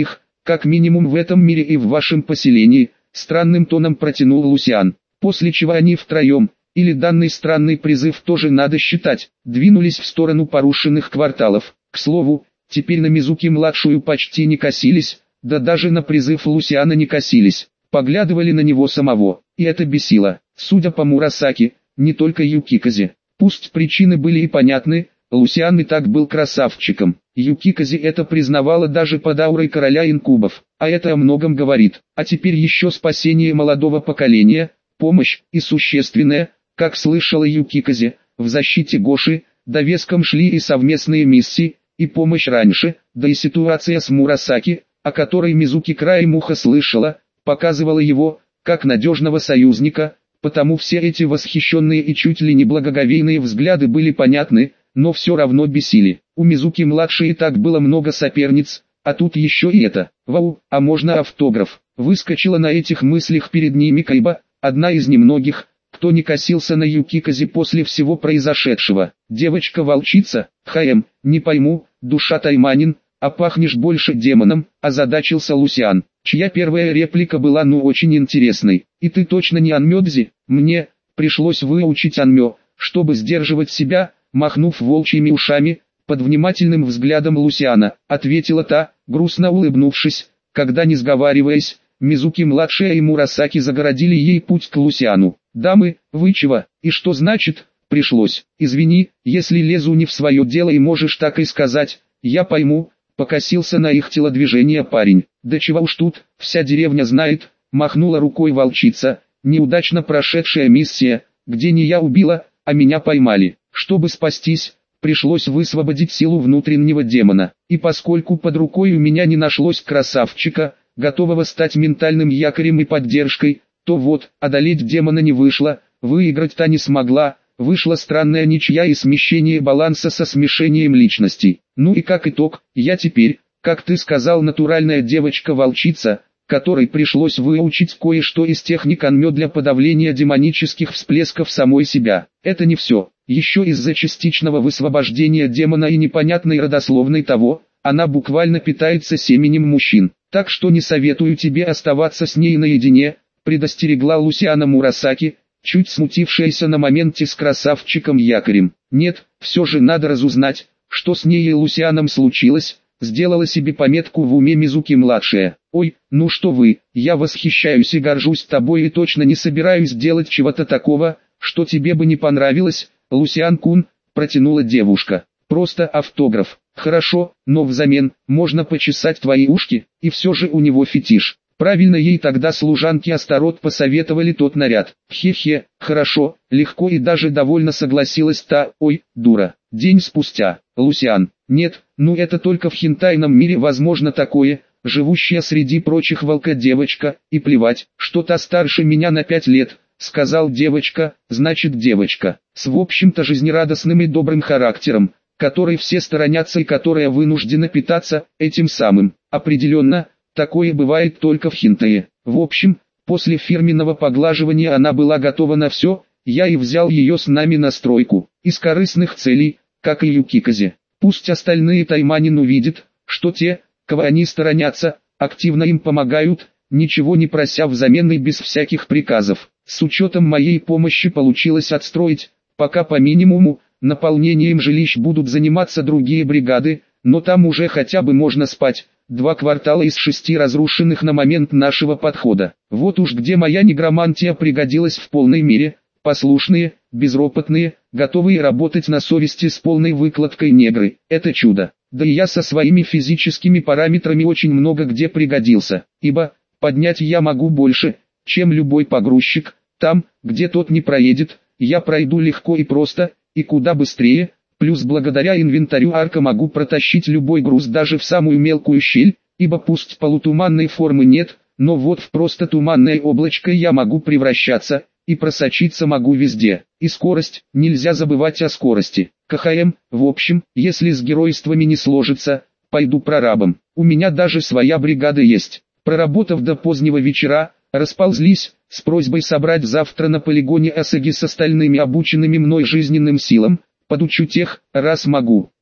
как минимум в этом мире и в вашем поселении, странным тоном протянул Лусиан. После чего они втроем, или данный странный призыв тоже надо считать, двинулись в сторону порушенных кварталов. К слову, теперь на Мизуки-младшую почти не косились, да даже на призыв Лусиана не косились, поглядывали на него самого, и это бесило. Судя по Мурасаки, не только Юкиказе. Пусть причины были и понятны, Лусиан и так был красавчиком. Юкиказе это признавала даже под аурой короля инкубов, а это о многом говорит. А теперь еще спасение молодого поколения, помощь, и существенная, как слышала Юкиказе, в защите Гоши, довеском шли и совместные миссии, и помощь раньше, да и ситуация с Мурасаки, о которой Мизуки краем уха слышала, показывала его, как надежного союзника, потому все эти восхищенные и чуть ли не благоговейные взгляды были понятны, но все равно бесили. У Мизуки-младшей и так было много соперниц, а тут еще и это. Вау, а можно автограф? Выскочила на этих мыслях перед ними Кайба, одна из немногих, кто не косился на Юкиказе после всего произошедшего. Девочка-волчица, ХМ, не пойму, душа Тайманин, а пахнешь больше демоном, озадачился Лусиан, чья первая реплика была ну очень интересной. И ты точно не Анмёдзи? Мне пришлось выучить Анмё, чтобы сдерживать себя, махнув волчьими ушами, под внимательным взглядом Лусиана, ответила та, грустно улыбнувшись, когда не сговариваясь, Мизуки-младшая и Мурасаки загородили ей путь к Лусиану. «Дамы, вы чего? И что значит, пришлось? Извини, если лезу не в свое дело и можешь так и сказать, я пойму», покосился на их телодвижение парень. «Да чего уж тут, вся деревня знает», махнула рукой волчица, «неудачно прошедшая миссия, где не я убила, а меня поймали. Чтобы спастись, пришлось высвободить силу внутреннего демона, и поскольку под рукой у меня не нашлось красавчика, готового стать ментальным якорем и поддержкой, то вот, одолеть демона не вышло, выиграть-то не смогла, вышла странная ничья и смещение баланса со смешением личностей. Ну и как итог, я теперь, как ты сказал, натуральная девочка-волчица, которой пришлось выучить кое-что из техник Анмё для подавления демонических всплесков самой себя. Это не все, еще из-за частичного высвобождения демона и непонятной родословной того, она буквально питается семенем мужчин. Так что не советую тебе оставаться с ней наедине, предостерегла Лусиана Мурасаки, чуть смутившаяся на моменте с красавчиком-якорем. Нет, все же надо разузнать, что с ней и Лусианом случилось, сделала себе пометку в уме Мизуки-младшая. Ой, ну что вы, я восхищаюсь и горжусь тобой и точно не собираюсь делать чего-то такого, что тебе бы не понравилось, Лусиан-кун, протянула девушка. Просто автограф. Хорошо, но взамен, можно почесать твои ушки, и все же у него фетиш. Правильно ей тогда служанки Астарот посоветовали тот наряд. Хе-хе, хорошо, легко и даже довольно согласилась та, ой, дура. День спустя, Лусиан, нет, ну это только в хентайном мире возможно такое, живущая среди прочих волка-девочка, и плевать, что та старше меня на пять лет, сказал девочка, значит девочка, с в общем-то жизнерадостным и добрым характером, которой все сторонятся и которая вынуждена питаться этим самым. Определенно, такое бывает только в хентае. В общем, после фирменного поглаживания она была готова на все, я и взял ее с нами на стройку, из корыстных целей, как и Юкиказе. Пусть остальные Тайманин увидят, что те, кого они сторонятся, активно им помогают, ничего не прося взамен и без всяких приказов. С учетом моей помощи получилось отстроить, пока по минимуму, наполнением жилищ будут заниматься другие бригады, но там уже хотя бы можно спать. Два квартала из шести разрушенных на момент нашего подхода. Вот уж где моя негромантия пригодилась в полной мере. Послушные, безропотные, готовые работать на совести с полной выкладкой негры. Это чудо. Да и я со своими физическими параметрами очень много где пригодился. Ибо, поднять я могу больше, чем любой погрузчик. Там, где тот не проедет, я пройду легко и просто, и куда быстрее, плюс благодаря инвентарю арка могу протащить любой груз даже в самую мелкую щель, ибо пусть полутуманной формы нет, но вот в просто туманное облачко я могу превращаться, и просочиться могу везде. И скорость, нельзя забывать о скорости. КХМ, в общем, если с геройствами не сложится, пойду прорабом. У меня даже своя бригада есть. Проработав до позднего вечера, расползлись, с просьбой собрать завтра на полигоне Асаги с остальными обученными мной жизненным силам, подучу тех, раз могу.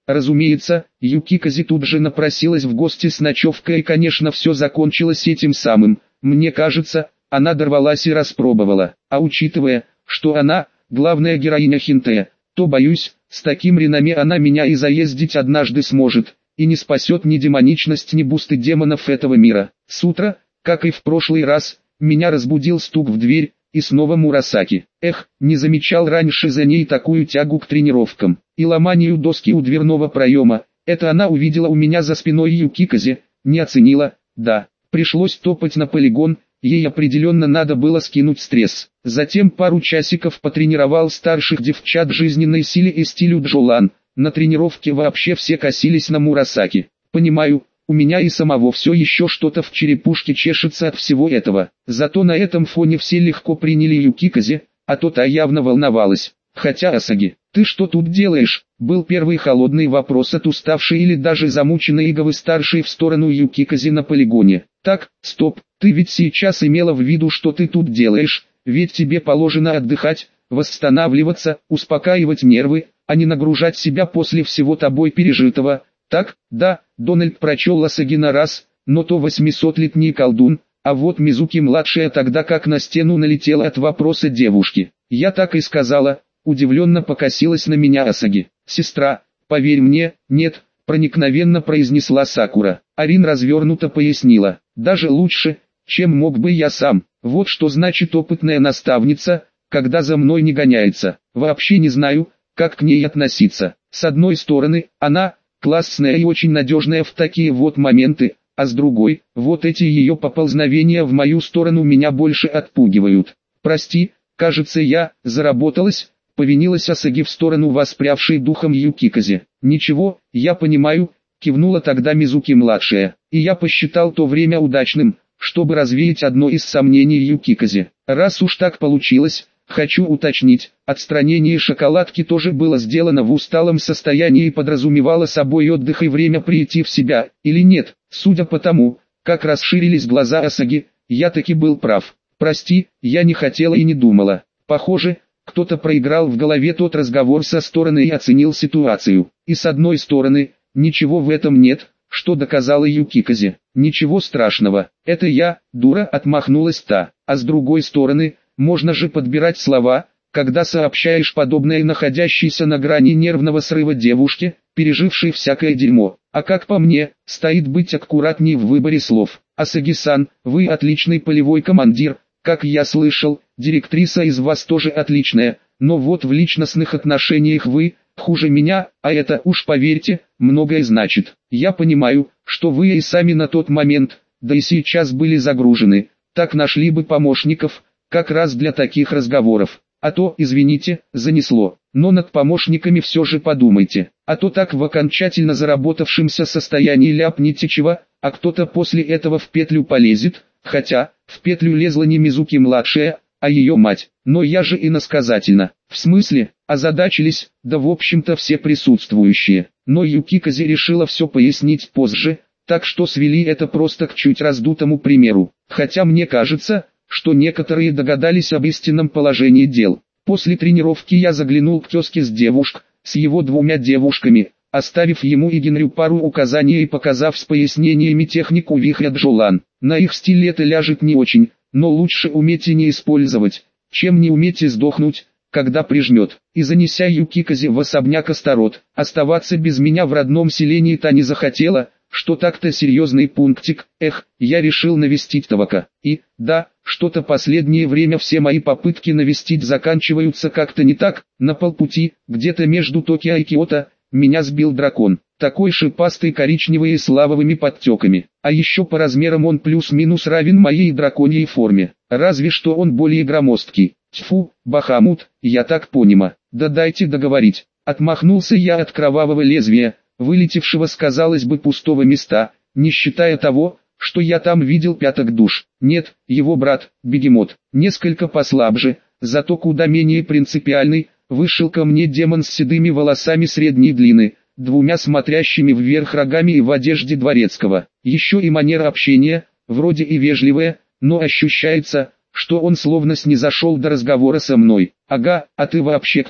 Разумеется, Юкикази тут же напросилась в гости с ночевкой, и конечно все закончилось этим самым. Мне кажется, она дорвалась и распробовала. А учитывая, что она, главная героиня хинтэ, то боюсь, с таким реноме она меня и заездить однажды сможет, и не спасет ни демоничность, ни бусты демонов этого мира. С утра, как и в прошлый раз, меня разбудил стук в дверь, и снова Мурасаки. Эх, не замечал раньше за ней такую тягу к тренировкам и ломанию доски у дверного проема. Это она увидела у меня за спиной Юкикази, не оценила, да, пришлось топать на полигон, ей определенно надо было скинуть стресс. Затем пару часиков потренировал старших девчат жизненной силе и стилю Джолан. На тренировке вообще все косились на Мурасаки. Понимаю, у меня и самого все еще что-то в черепушке чешется от всего этого. Зато на этом фоне все легко приняли Юкикази, а то та явно волновалась. Хотя, Асаги, ты что тут делаешь? Был первый холодный вопрос от уставшей или даже замученной Иговы-старшей в сторону Юкикази на полигоне. Так, стоп, ты ведь сейчас имела в виду, что ты тут делаешь, ведь тебе положено отдыхать, восстанавливаться, успокаивать нервы, а не нагружать себя после всего тобой пережитого. Так, да, Дональд прочел Асаги на раз, но то восьмисотлетний колдун, а вот Мизуки-младшая тогда как на стену налетела от вопроса девушки. Я так и сказала. Удивленно покосилась на меня Асаги. «Сестра, поверь мне, нет», проникновенно произнесла Сакура. Арин развернуто пояснила. «Даже лучше, чем мог бы я сам. Вот что значит опытная наставница, когда за мной не гоняется. Вообще не знаю, как к ней относиться. С одной стороны, она классная и очень надежная в такие вот моменты, а с другой, вот эти ее поползновения в мою сторону меня больше отпугивают. Прости, кажется я заработалась». Повинилась Асаги в сторону воспрявшей духом Юкикази. «Ничего, я понимаю», кивнула тогда Мизуки-младшая. «И я посчитал то время удачным, чтобы развеять одно из сомнений Юкикази. Раз уж так получилось, хочу уточнить, отстранение шоколадки тоже было сделано в усталом состоянии и подразумевало собой отдых и время прийти в себя, или нет? Судя по тому, как расширились глаза Асаги, я таки был прав. Прости, я не хотела и не думала. Похоже, кто-то проиграл в голове тот разговор со стороны и оценил ситуацию. И с одной стороны, ничего в этом нет, что доказала Юкикази. Ничего страшного, это я, дура, отмахнулась та. А с другой стороны, можно же подбирать слова, когда сообщаешь подобное находящейся на грани нервного срыва девушке, пережившей всякое дерьмо. А как по мне, стоит быть аккуратней в выборе слов. Асаги-сан, вы отличный полевой командир. Как я слышал, директриса из вас тоже отличная, но вот в личностных отношениях вы хуже меня, а это, уж поверьте, многое значит. Я понимаю, что вы и сами на тот момент, да и сейчас были загружены, так нашли бы помощников, как раз для таких разговоров. А то, извините, занесло, но над помощниками все же подумайте, а то так в окончательно заработавшемся состоянии ляпните чего, а кто-то после этого в петлю полезет. Хотя, в петлю лезла не Мизуки-младшая, а ее мать. Но я же иносказательно. В смысле, озадачились, да в общем-то все присутствующие. Но Юкикази решила все пояснить позже, так что свели это просто к чуть раздутому примеру. Хотя мне кажется, что некоторые догадались об истинном положении дел. После тренировки я заглянул к тезке с девушек, с его двумя девушками, оставив ему и Генрю пару указаний и показав с пояснениями технику вихря Джолан. На их стиль это ляжет не очень, но лучше уметь и не использовать, чем не уметь и сдохнуть, когда прижмет. И занеся Юкикази в особняк Астарот, оставаться без меня в родном селении та не захотела, что так-то серьезный пунктик. Эх, я решил навестить Тавака. И, да, что-то последнее время все мои попытки навестить заканчиваются как-то не так. На полпути, где-то между Токио и Киото, меня сбил дракон, такой шипастый коричневый и с лавовыми подтеками, а еще по размерам он плюс-минус равен моей драконьей форме, разве что он более громоздкий. Тьфу, Бахамут, я так понимаю, да дайте договорить. Отмахнулся я от кровавого лезвия, вылетевшего с, казалось бы, пустого места, не считая того, что я там видел пяток душ. Нет, его брат, бегемот, несколько послабже, зато куда менее принципиальный. Вышел ко мне демон с седыми волосами средней длины, двумя смотрящими вверх рогами и в одежде дворецкого. Еще и манера общения, вроде и вежливая, но ощущается, что он словно снизошел до разговора со мной. «Ага, а ты вообще кто?»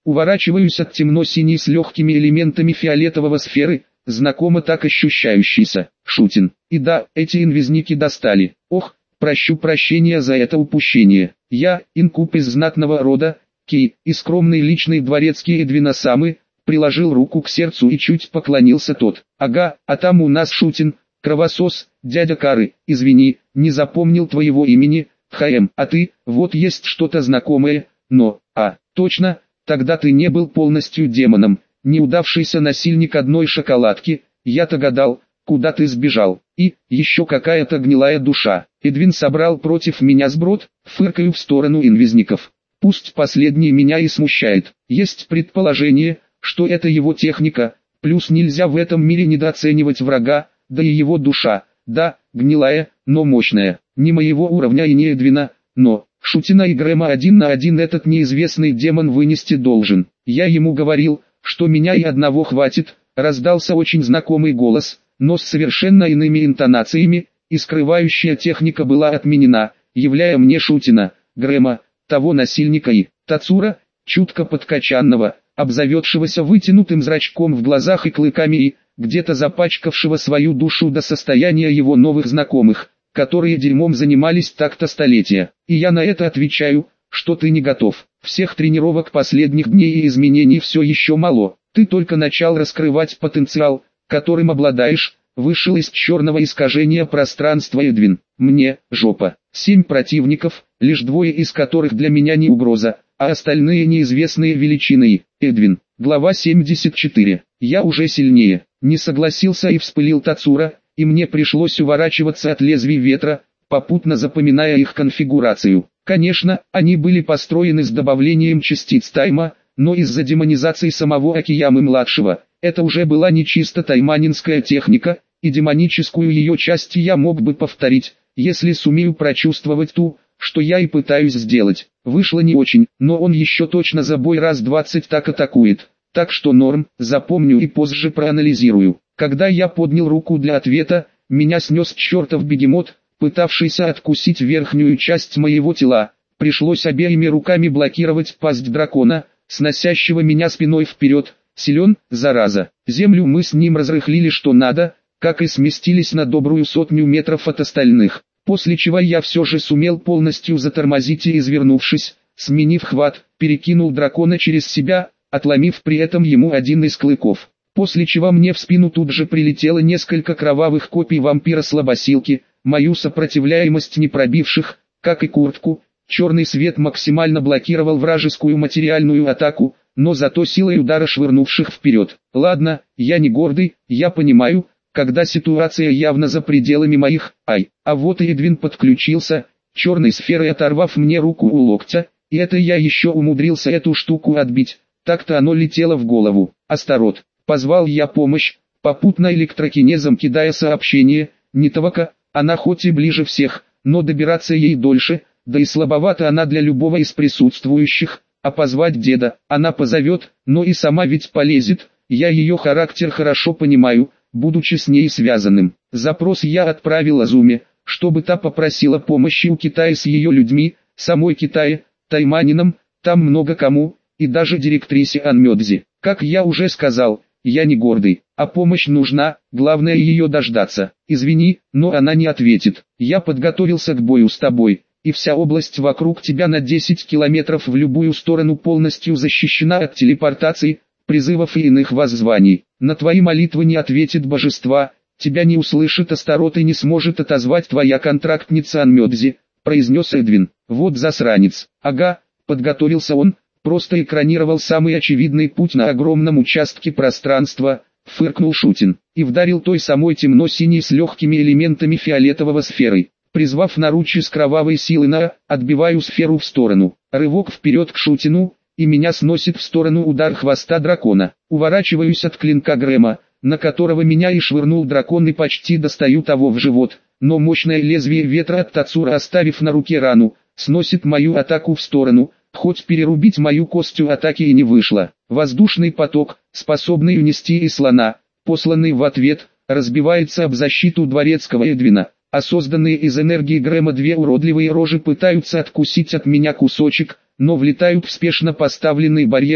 Уворачиваюсь от темно-синей с легкими элементами фиолетового сферы, знакомо так ощущающийся, Шутин. И да, эти инвизники достали. Ох, прощу прощения за это упущение. Я, инкуб из знатного рода, Кей, и скромный личный дворецкий Эдвина Самы, приложил руку к сердцу и чуть поклонился тот. Ага, а там у нас Шутин, кровосос, дядя Кары, извини, не запомнил твоего имени, ХМ, а ты, вот есть что-то знакомое, но, а, точно, тогда ты не был полностью демоном, неудавшийся насильник одной шоколадки, я-то гадал, куда ты сбежал, и, еще какая-то гнилая душа. Эдвин собрал против меня сброд, фыркаю в сторону инвизников. Пусть последний меня и смущает, есть предположение, что это его техника, плюс нельзя в этом мире недооценивать врага, да и его душа, да, гнилая, но мощная, не моего уровня и не Эдвина, но, Шутина и Грэма один на один этот неизвестный демон вынести должен. Я ему говорил, что меня и одного хватит, раздался очень знакомый голос, но с совершенно иными интонациями, и скрывающая техника была отменена, являя мне Шутина, Грэма, того насильника и Тацура, чутко подкачанного, обзаведшегося вытянутым зрачком в глазах и клыками и, где-то запачкавшего свою душу до состояния его новых знакомых, которые дерьмом занимались так-то столетия. И я на это отвечаю, что ты не готов. Всех тренировок последних дней и изменений все еще мало. Ты только начал раскрывать потенциал, которым обладаешь, вышел из черного искажения пространства Эдвин. Мне, жопа. Семь противников, лишь двое из которых для меня не угроза, а остальные неизвестные величины. Эдвин. Глава семьдесят четыре. Я уже сильнее. Не согласился и вспылил Тацура, и мне пришлось уворачиваться от лезвий ветра, попутно запоминая их конфигурацию. Конечно, они были построены с добавлением частиц тайма, но из-за демонизации самого Акиямы-младшего, это уже была не чисто тайманинская техника, и демоническую ее часть я мог бы повторить, если сумею прочувствовать ту, что я и пытаюсь сделать. Вышло не очень, но он еще точно за бой раз двадцать так атакует. Так что норм, запомню и позже проанализирую. Когда я поднял руку для ответа, меня снес чертов бегемот, пытавшийся откусить верхнюю часть моего тела. Пришлось обеими руками блокировать пасть дракона, сносящего меня спиной вперед. Силен, зараза. Землю мы с ним разрыхлили что надо, как и сместились на добрую сотню метров от остальных. После чего я все же сумел полностью затормозить и, извернувшись, сменив хват, перекинул дракона через себя, отломив при этом ему один из клыков. После чего мне в спину тут же прилетело несколько кровавых копий вампира-слабосилки, мою сопротивляемость не пробивших, как и куртку. Черный свет максимально блокировал вражескую материальную атаку, но зато силой удара швырнувших вперед. Ладно, я не гордый, я понимаю, когда ситуация явно за пределами моих, ай, а вот и Эдвин подключился, черной сферой оторвав мне руку у локтя, и это я еще умудрился эту штуку отбить, так-то оно летело в голову. Астарот, позвал я помощь, попутно электрокинезом кидая сообщение, не Тавака, она хоть и ближе всех, но добираться ей дольше, да и слабовата она для любого из присутствующих, а позвать деда, она позовет, но и сама ведь полезет, я ее характер хорошо понимаю, будучи с ней связанным. Запрос я отправил Азуме, чтобы та попросила помощи у Китая с ее людьми, самой Китае, тайманином, там много кому, и даже директрисе Анмёдзи. Как я уже сказал, я не гордый, а помощь нужна, главное ее дождаться. Извини, но она не ответит. Я подготовился к бою с тобой, и вся область вокруг тебя на десять километров в любую сторону полностью защищена от телепортации, призывов и иных воззваний. На твои молитвы не ответит божества, тебя не услышит Астарот и не сможет отозвать твоя контрактница Анмёдзи, произнес Эдвин. Вот засранец. Ага, подготовился он, просто экранировал самый очевидный путь на огромном участке пространства, фыркнул Шутин, и вдарил той самой темно-синей с легкими элементами фиолетового сферой. Призвав наручи с кровавой силы на, отбиваю сферу в сторону, рывок вперед к Шутину, и меня сносит в сторону удар хвоста дракона. Уворачиваюсь от клинка Грэма, на которого меня и швырнул дракон, и почти достаю того в живот, но мощное лезвие ветра от Тацура, оставив на руке рану, сносит мою атаку в сторону, хоть перерубить мою костью атаки и не вышло. Воздушный поток, способный унести и слона, посланный в ответ, разбивается об защиту дворецкого Эдвина, а созданные из энергии Грэма две уродливые рожи пытаются откусить от меня кусочек, но влетают в спешно поставленный барьер,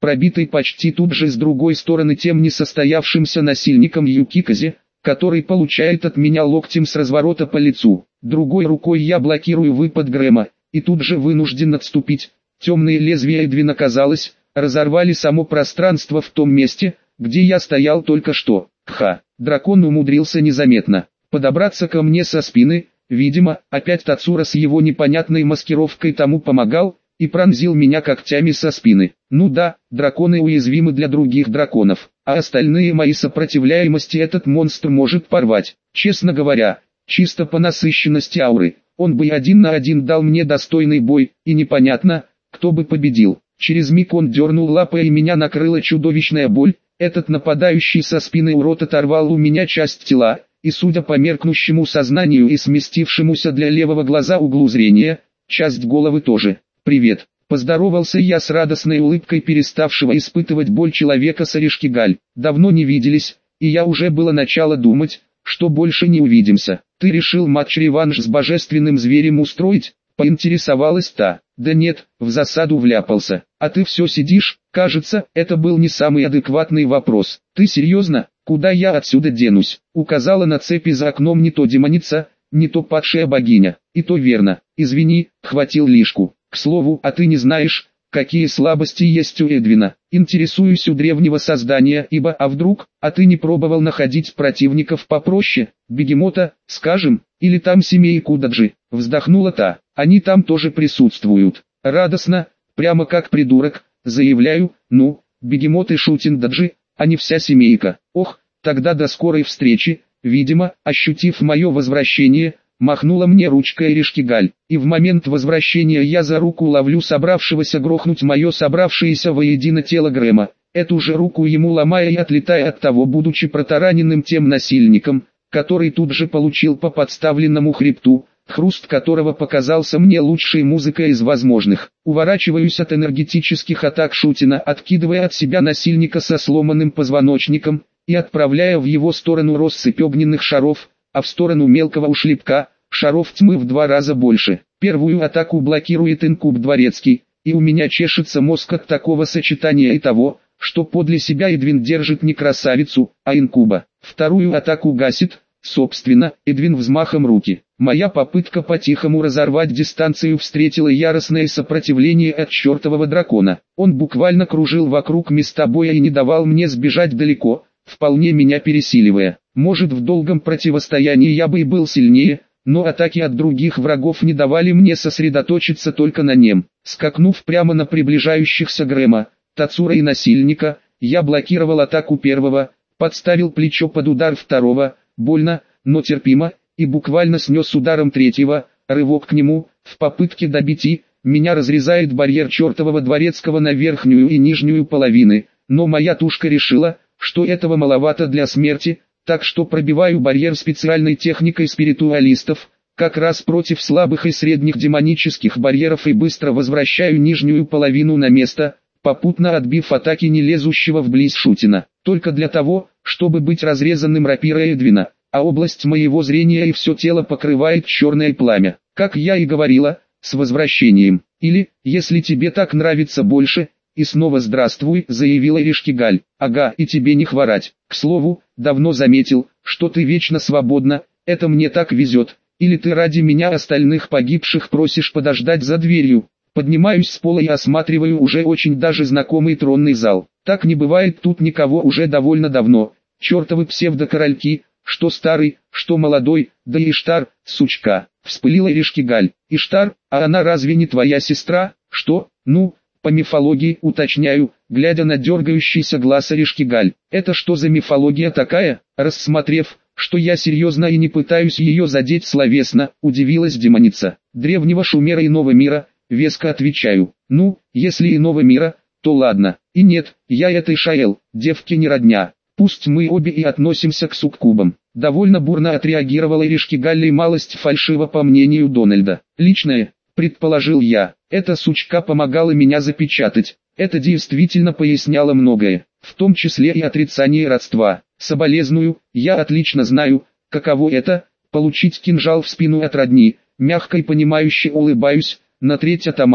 пробитой почти тут же с другой стороны тем несостоявшимся насильником Юкиказе, который получает от меня локтем с разворота по лицу. Другой рукой я блокирую выпад Грэма, и тут же вынужден отступить. Темные лезвия Эдвина, казалось, разорвали само пространство в том месте, где я стоял только что. Ха! Дракон умудрился незаметно подобраться ко мне со спины, видимо, опять Тацура с его непонятной маскировкой тому помогал, и пронзил меня когтями со спины. Ну да, драконы уязвимы для других драконов, а остальные мои сопротивляемости этот монстр может порвать. Честно говоря, чисто по насыщенности ауры, он бы один на один дал мне достойный бой, и непонятно, кто бы победил. Через миг он дернул лапой и меня накрыла чудовищная боль. Этот нападающий со спины урод оторвал у меня часть тела, и судя по меркнущему сознанию и сместившемуся для левого глаза углу зрения, часть головы тоже. «Привет», — поздоровался я с радостной улыбкой переставшего испытывать боль человека с Оришкигаль. «Давно не виделись, и я уже было начало думать, что больше не увидимся. Ты решил матч-реванш с божественным зверем устроить?» — поинтересовалась та. «Да нет, в засаду вляпался. А ты все сидишь?» Кажется, это был не самый адекватный вопрос. «Ты серьезно? Куда я отсюда денусь?» Указала на цепи за окном не то демоница, не то падшая богиня. И то верно. Извини, хватил лишку. К слову, а ты не знаешь, какие слабости есть у Эдвина? Интересуюсь у древнего создания, ибо, а вдруг, а ты не пробовал находить противников попроще? Бегемота, скажем, или там семейку Даджи? Вздохнула та. Они там тоже присутствуют. Радостно, прямо как придурок, заявляю, ну, Бегемот и Шутин Даджи, а не вся семейка. Ох, тогда до скорой встречи. Видимо, ощутив мое возвращение, махнула мне ручкой Оришкигаль, и в момент возвращения я за руку ловлю собравшегося грохнуть мое собравшееся воедино тело Грэма, эту же руку ему ломая и отлетая от того, будучи протараненным тем насильником, который тут же получил по подставленному хребту, хруст которого показался мне лучшей музыкой из возможных. Уворачиваюсь от энергетических атак Шутина, откидывая от себя насильника со сломанным позвоночником, и отправляя в его сторону россыпь огненных шаров, а в сторону мелкого ушлепка, шаров тьмы в два раза больше. Первую атаку блокирует инкуб дворецкий, и у меня чешется мозг от такого сочетания и того, что подле себя Эдвин держит не красавицу, а инкуба. Вторую атаку гасит, собственно, Эдвин взмахом руки. Моя попытка по-тихому разорвать дистанцию встретила яростное сопротивление от чертового дракона. Он буквально кружил вокруг места боя и не давал мне сбежать далеко, вполне меня пересиливая. Может, в долгом противостоянии я бы и был сильнее, но атаки от других врагов не давали мне сосредоточиться только на нем. Скакнув прямо на приближающихся Грэма, Тацура и насильника, я блокировал атаку первого, подставил плечо под удар второго, больно, но терпимо, и буквально снес ударом третьего, рывок к нему, в попытке добить и, меня разрезает барьер чертового дворецкого на верхнюю и нижнюю половины, но моя тушка решила, что этого маловато для смерти, так что пробиваю барьер специальной техникой спиритуалистов, как раз против слабых и средних демонических барьеров и быстро возвращаю нижнюю половину на место, попутно отбив атаки не лезущего вблизь Шутина, только для того, чтобы быть разрезанным рапирой Эдвина, а область моего зрения и все тело покрывает черное пламя, как я и говорила, с возвращением, или, если тебе так нравится больше, и снова здравствуй, заявила Оришкигаль. Ага, и тебе не хворать. К слову, давно заметил, что ты вечно свободна, это мне так везет. Или ты ради меня остальных погибших просишь подождать за дверью. Поднимаюсь с пола и осматриваю уже очень даже знакомый тронный зал. Так не бывает тут никого уже довольно давно. Чертовы псевдокорольки, что старый, что молодой, да и Иштар, сучка. Вспылила Оришкигаль. Иштар, а она разве не твоя сестра? Что? Ну... По мифологии, уточняю, глядя на дергающийся глаз Оришкигаль. Это что за мифология такая? Рассмотрев, что я серьезно и не пытаюсь ее задеть словесно, удивилась демоница. Древнего шумера иного мира, веско отвечаю. Ну, если иного мира, то ладно. И нет, я этой Шаэл, девке не родня. Пусть мы обе и относимся к суккубам. Довольно бурно отреагировала Оришкигаль и малость фальшиво по мнению Дональда. Личное, предположил я. Эта сучка помогала меня запечатать. Это действительно поясняло многое, в том числе и отрицание родства. Соболезную, я отлично знаю, каково это, получить кинжал в спину от родни. Мягко и понимающе улыбаюсь, на треть атамана,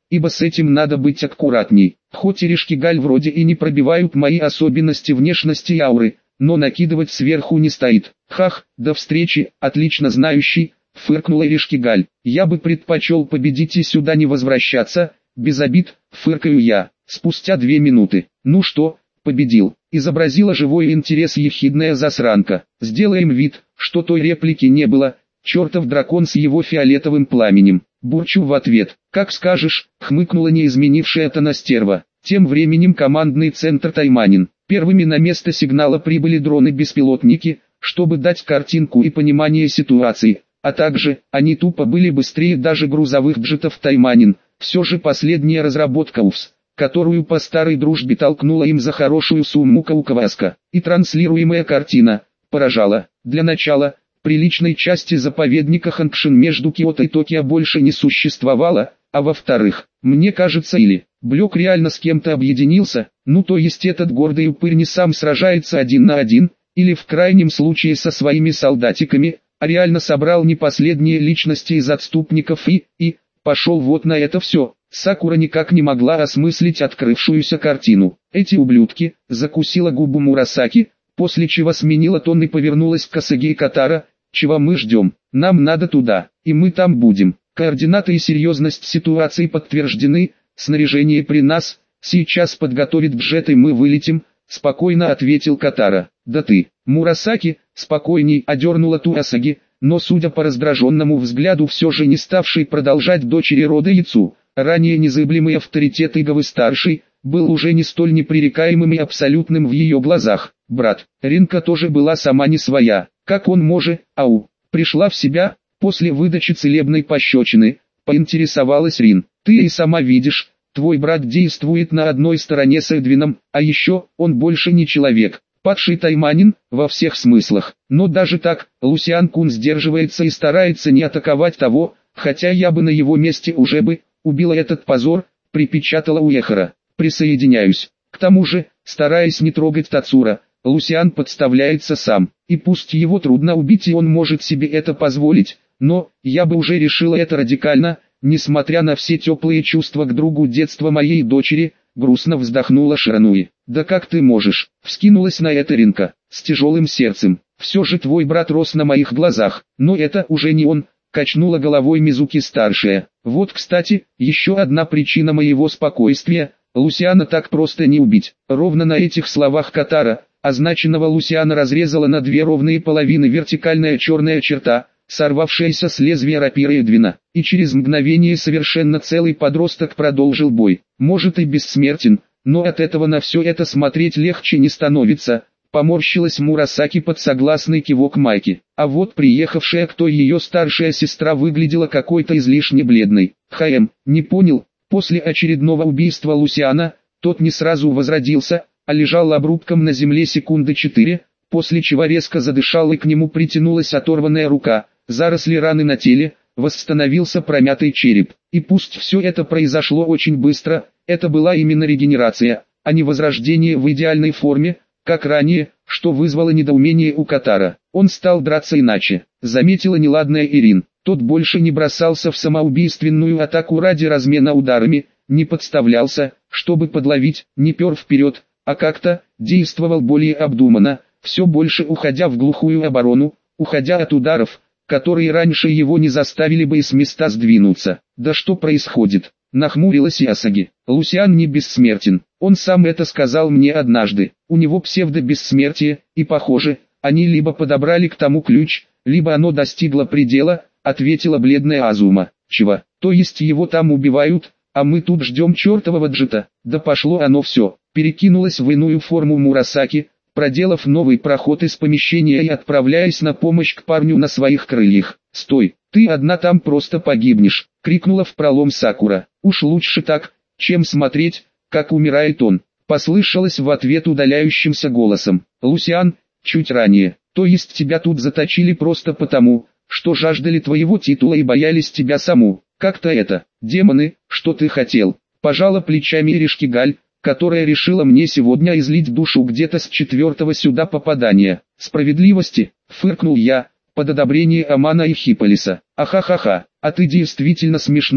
ибо с этим надо быть аккуратней. Хоть и Ришкигаль вроде и не пробивают мои особенности внешности и ауры, но накидывать сверху не стоит. Хах, до встречи, отлично знающий, фыркнула Ришкигаль. Я бы предпочел победить и сюда не возвращаться, без обид, фыркаю я. Спустя две минуты. Ну что, победил? Изобразила живой интерес ехидная засранка. Сделаем вид, что той реплики не было. Чертов дракон с его фиолетовым пламенем. Бурчу в ответ. Как скажешь, хмыкнула неизменившая-то настерва. Тем временем командный центр Тайманин. Первыми на место сигнала прибыли дроны-беспилотники, чтобы дать картинку и понимание ситуации. А также, они тупо были быстрее даже грузовых джетов Тайманин. Все же последняя разработка УФС, которую по старой дружбе толкнула им за хорошую сумму Каукаваска. И транслируемая картина поражала. Для начала, приличной части заповедника Ханкшин между Киото и Токио больше не существовало, а во-вторых, мне кажется или Блёк реально с кем-то объединился, ну то есть этот гордый упырь не сам сражается один на один, или в крайнем случае со своими солдатиками, а реально собрал не последние личности из отступников и, и, пошел вот на это все. Сакура никак не могла осмыслить открывшуюся картину. Эти ублюдки, закусила губу Мурасаки, после чего сменила тон и повернулась к Касаги и Катара. Чего мы ждем? Нам надо туда, и мы там будем. Координаты и серьезность ситуации подтверждены, снаряжение при нас, сейчас подготовит джет и мы вылетим, спокойно ответил Катара. Да ты, Мурасаки, спокойней, одернула Туасаги, но судя по раздраженному взгляду все же не ставший продолжать дочери рода Яцу, ранее незыблемый авторитет Иговы-старший, был уже не столь непререкаемым и абсолютным в ее глазах. Брат, Ринка тоже была сама не своя, как он может, ау, пришла в себя, после выдачи целебной пощечины, поинтересовалась Рин. Ты и сама видишь, твой брат действует на одной стороне с Эдвином, а еще, он больше не человек. Падший Тайманин, во всех смыслах. Но даже так, Лусиан-кун сдерживается и старается не атаковать того, хотя я бы на его месте уже бы, убила этот позор, припечатала Уэхара. Присоединяюсь. К тому же, стараясь не трогать Тацура, Лусиан подставляется сам. И пусть его трудно убить и он может себе это позволить, но, я бы уже решила это радикально, несмотря на все теплые чувства к другу детства моей дочери, грустно вздохнула Ширануи. Да как ты можешь? Вскинулась на это Ринка, с тяжелым сердцем. Все же твой брат рос на моих глазах, но это уже не он, качнула головой Мизуки-старшая. Вот кстати, еще одна причина моего спокойствия, Лусиана так просто не убить. Ровно на этих словах Катара, означенного Лусиана разрезала на две ровные половины вертикальная черная черта, сорвавшаяся с лезвия рапиры Эдвина, и через мгновение совершенно целый подросток продолжил бой. Может и бессмертен, но от этого на все это смотреть легче не становится, поморщилась Мурасаки под согласный кивок Майки. А вот приехавшая к той ее старшая сестра выглядела какой-то излишне бледной. Хм, не понял, после очередного убийства Лусиана, тот не сразу возродился, а лежал обрубком на земле секунды четыре, после чего резко задышал и к нему притянулась оторванная рука. Заросли раны на теле, восстановился промятый череп. И пусть все это произошло очень быстро, это была именно регенерация, а не возрождение в идеальной форме, как ранее, что вызвало недоумение у Катара. Он стал драться иначе, заметила неладная Ирин. Тот больше не бросался в самоубийственную атаку ради размена ударами, не подставлялся, чтобы подловить, не пер вперед, а как-то действовал более обдуманно, все больше уходя в глухую оборону, уходя от ударов, которые раньше его не заставили бы и с места сдвинуться. Да что происходит? Нахмурилась Ясаги. Лусиан не бессмертен, он сам это сказал мне однажды. У него псевдо-бессмертие, и похоже, они либо подобрали к тому ключ, либо оно достигло предела, ответила бледная Азума. Чего? То есть его там убивают, а мы тут ждем чертового джета? Да пошло оно все. Перекинулась в иную форму Мурасаки, проделав новый проход из помещения и отправляясь на помощь к парню на своих крыльях. «Стой, ты одна там просто погибнешь!» — крикнула в пролом Сакура. «Уж лучше так, чем смотреть, как умирает он!» — послышалось в ответ удаляющимся голосом. «Лусиан, чуть ранее, то есть тебя тут заточили просто потому, что жаждали твоего титула и боялись тебя саму. Как-то это, демоны, что ты хотел?» Пожала плечами Ришкигаль, которая решила мне сегодня излить душу где-то с четвертого сюда попадания. «Справедливости», — фыркнул я, под одобрение Амана и Хиполиса. «Ахахаха, а ты действительно смешной»,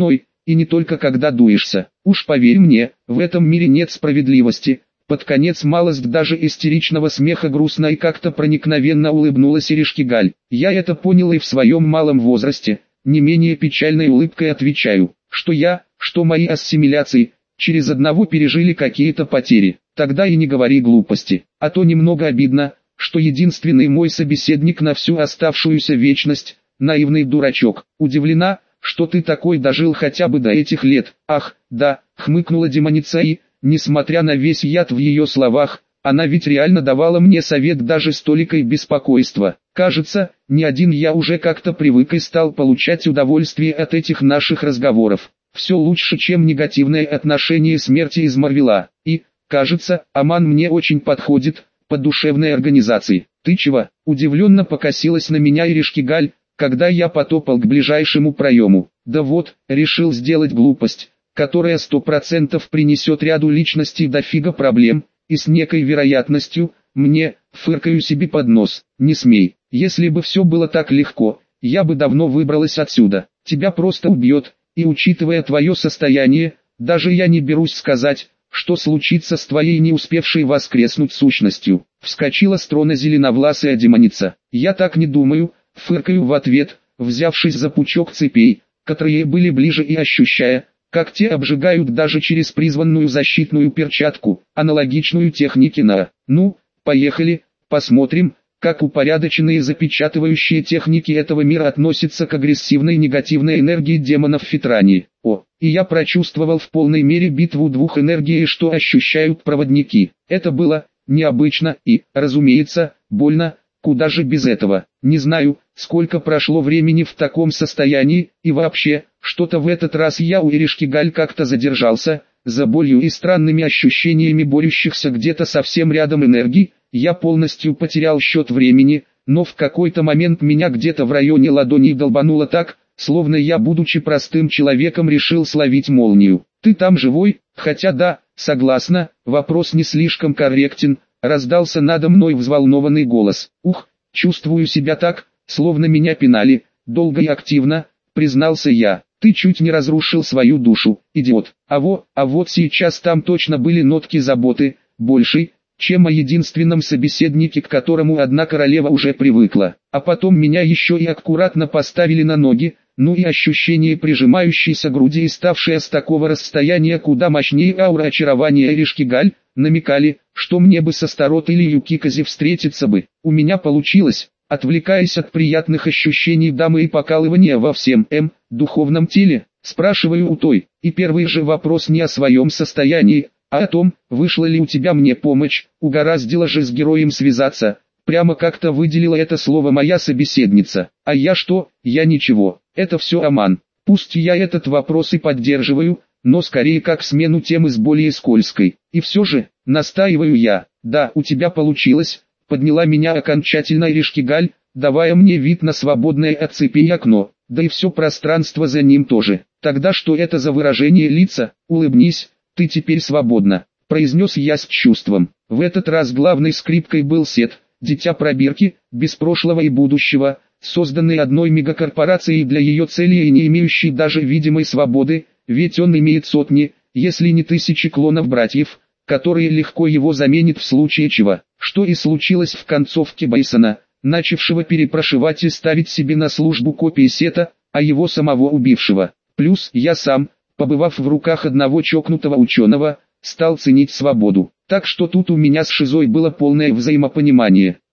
и не только когда дуешься. Уж поверь мне, в этом мире нет справедливости. Под конец малость даже истеричного смеха грустно и как-то проникновенно улыбнулась Иришкигаль. Я это понял и в своем малом возрасте, не менее печальной улыбкой отвечаю, что я, что мои ассимиляции, через одного пережили какие-то потери. Тогда и не говори глупости, а то немного обидно, что единственный мой собеседник на всю оставшуюся вечность, наивный дурачок. Удивлена, что ты такой дожил хотя бы до этих лет. Ах, да, хмыкнула демоница и, несмотря на весь яд в ее словах, она ведь реально давала мне совет даже с толикой беспокойства. Кажется, не один я уже как-то привык и стал получать удовольствие от этих наших разговоров. Все лучше, чем негативное отношение смерти из Марвела. И, кажется, Аман мне очень подходит, по душевной организации. Ты чего? Удивленно покосилась на меня Иришкигаль, когда я потопал к ближайшему проему. Да вот, решил сделать глупость, которая сто процентов принесет ряду личностей дофига проблем, и с некой вероятностью, мне, фыркаю себе под нос, не смей. Если бы все было так легко, я бы давно выбралась отсюда. Тебя просто убьет, и учитывая твое состояние, даже я не берусь сказать, что случится с твоей не успевшей воскреснуть сущностью. Вскочила с трона зеленовласая демоница. Я так не думаю, фыркаю в ответ, взявшись за пучок цепей, которые были ближе и ощущая, как те обжигают даже через призванную защитную перчатку, аналогичную технике на. Ну, поехали, посмотрим, как упорядоченные запечатывающие техники этого мира относятся к агрессивной негативной энергии демонов Фитрании. О, и я прочувствовал в полной мере битву двух энергий, что ощущают проводники. Это было необычно и, разумеется, больно. Куда же без этого? Не знаю, сколько прошло времени в таком состоянии, и вообще, что-то в этот раз я у Иришкигаль как-то задержался, за болью и странными ощущениями борющихся где-то совсем рядом энергий, я полностью потерял счет времени, но в какой-то момент меня где-то в районе ладони долбануло так, словно я, будучи простым человеком, решил словить молнию. Ты там живой? Хотя да, согласна, вопрос не слишком корректен. Раздался надо мной взволнованный голос. Ух, чувствую себя так, словно меня пинали, долго и активно, признался я. Ты чуть не разрушил свою душу, идиот. А во, а вот сейчас там точно были нотки заботы, большей, чем о единственном собеседнике, к которому одна королева уже привыкла. А потом меня еще и аккуратно поставили на ноги, ну и ощущение прижимающейся груди и ставшее с такого расстояния куда мощнее аура очарования Иришкигаль, намекали, что мне бы со Старот или Юкикази встретиться бы. У меня получилось, отвлекаясь от приятных ощущений дамы и покалывания во всем М, духовном теле, спрашиваю у той, и первый же вопрос не о своем состоянии, а о том, вышла ли у тебя мне помощь, угораздило же с героем связаться, прямо как-то выделила это слово моя собеседница. А я что? Я ничего, это все Аман. Пусть я этот вопрос и поддерживаю, но скорее как смену темы с более скользкой. И все же, настаиваю я, да, у тебя получилось, подняла меня окончательно Иришкигаль, давая мне вид на свободное от цепи окно, да и все пространство за ним тоже. Тогда что это за выражение лица? Улыбнись, ты теперь свободна, произнес я с чувством. В этот раз главной скрипкой был Сет, дитя пробирки, без прошлого и будущего, созданный одной мегакорпорацией для ее цели и не имеющий даже видимой свободы, ведь он имеет сотни, если не тысячи клонов братьев, которые легко его заменят в случае чего, что и случилось в концовке Байсона, начавшего перепрошивать и ставить себе на службу копии Сета, а его самого убившего. Плюс я сам, побывав в руках одного чокнутого ученого, стал ценить свободу. Так что тут у меня с Шизой было полное взаимопонимание.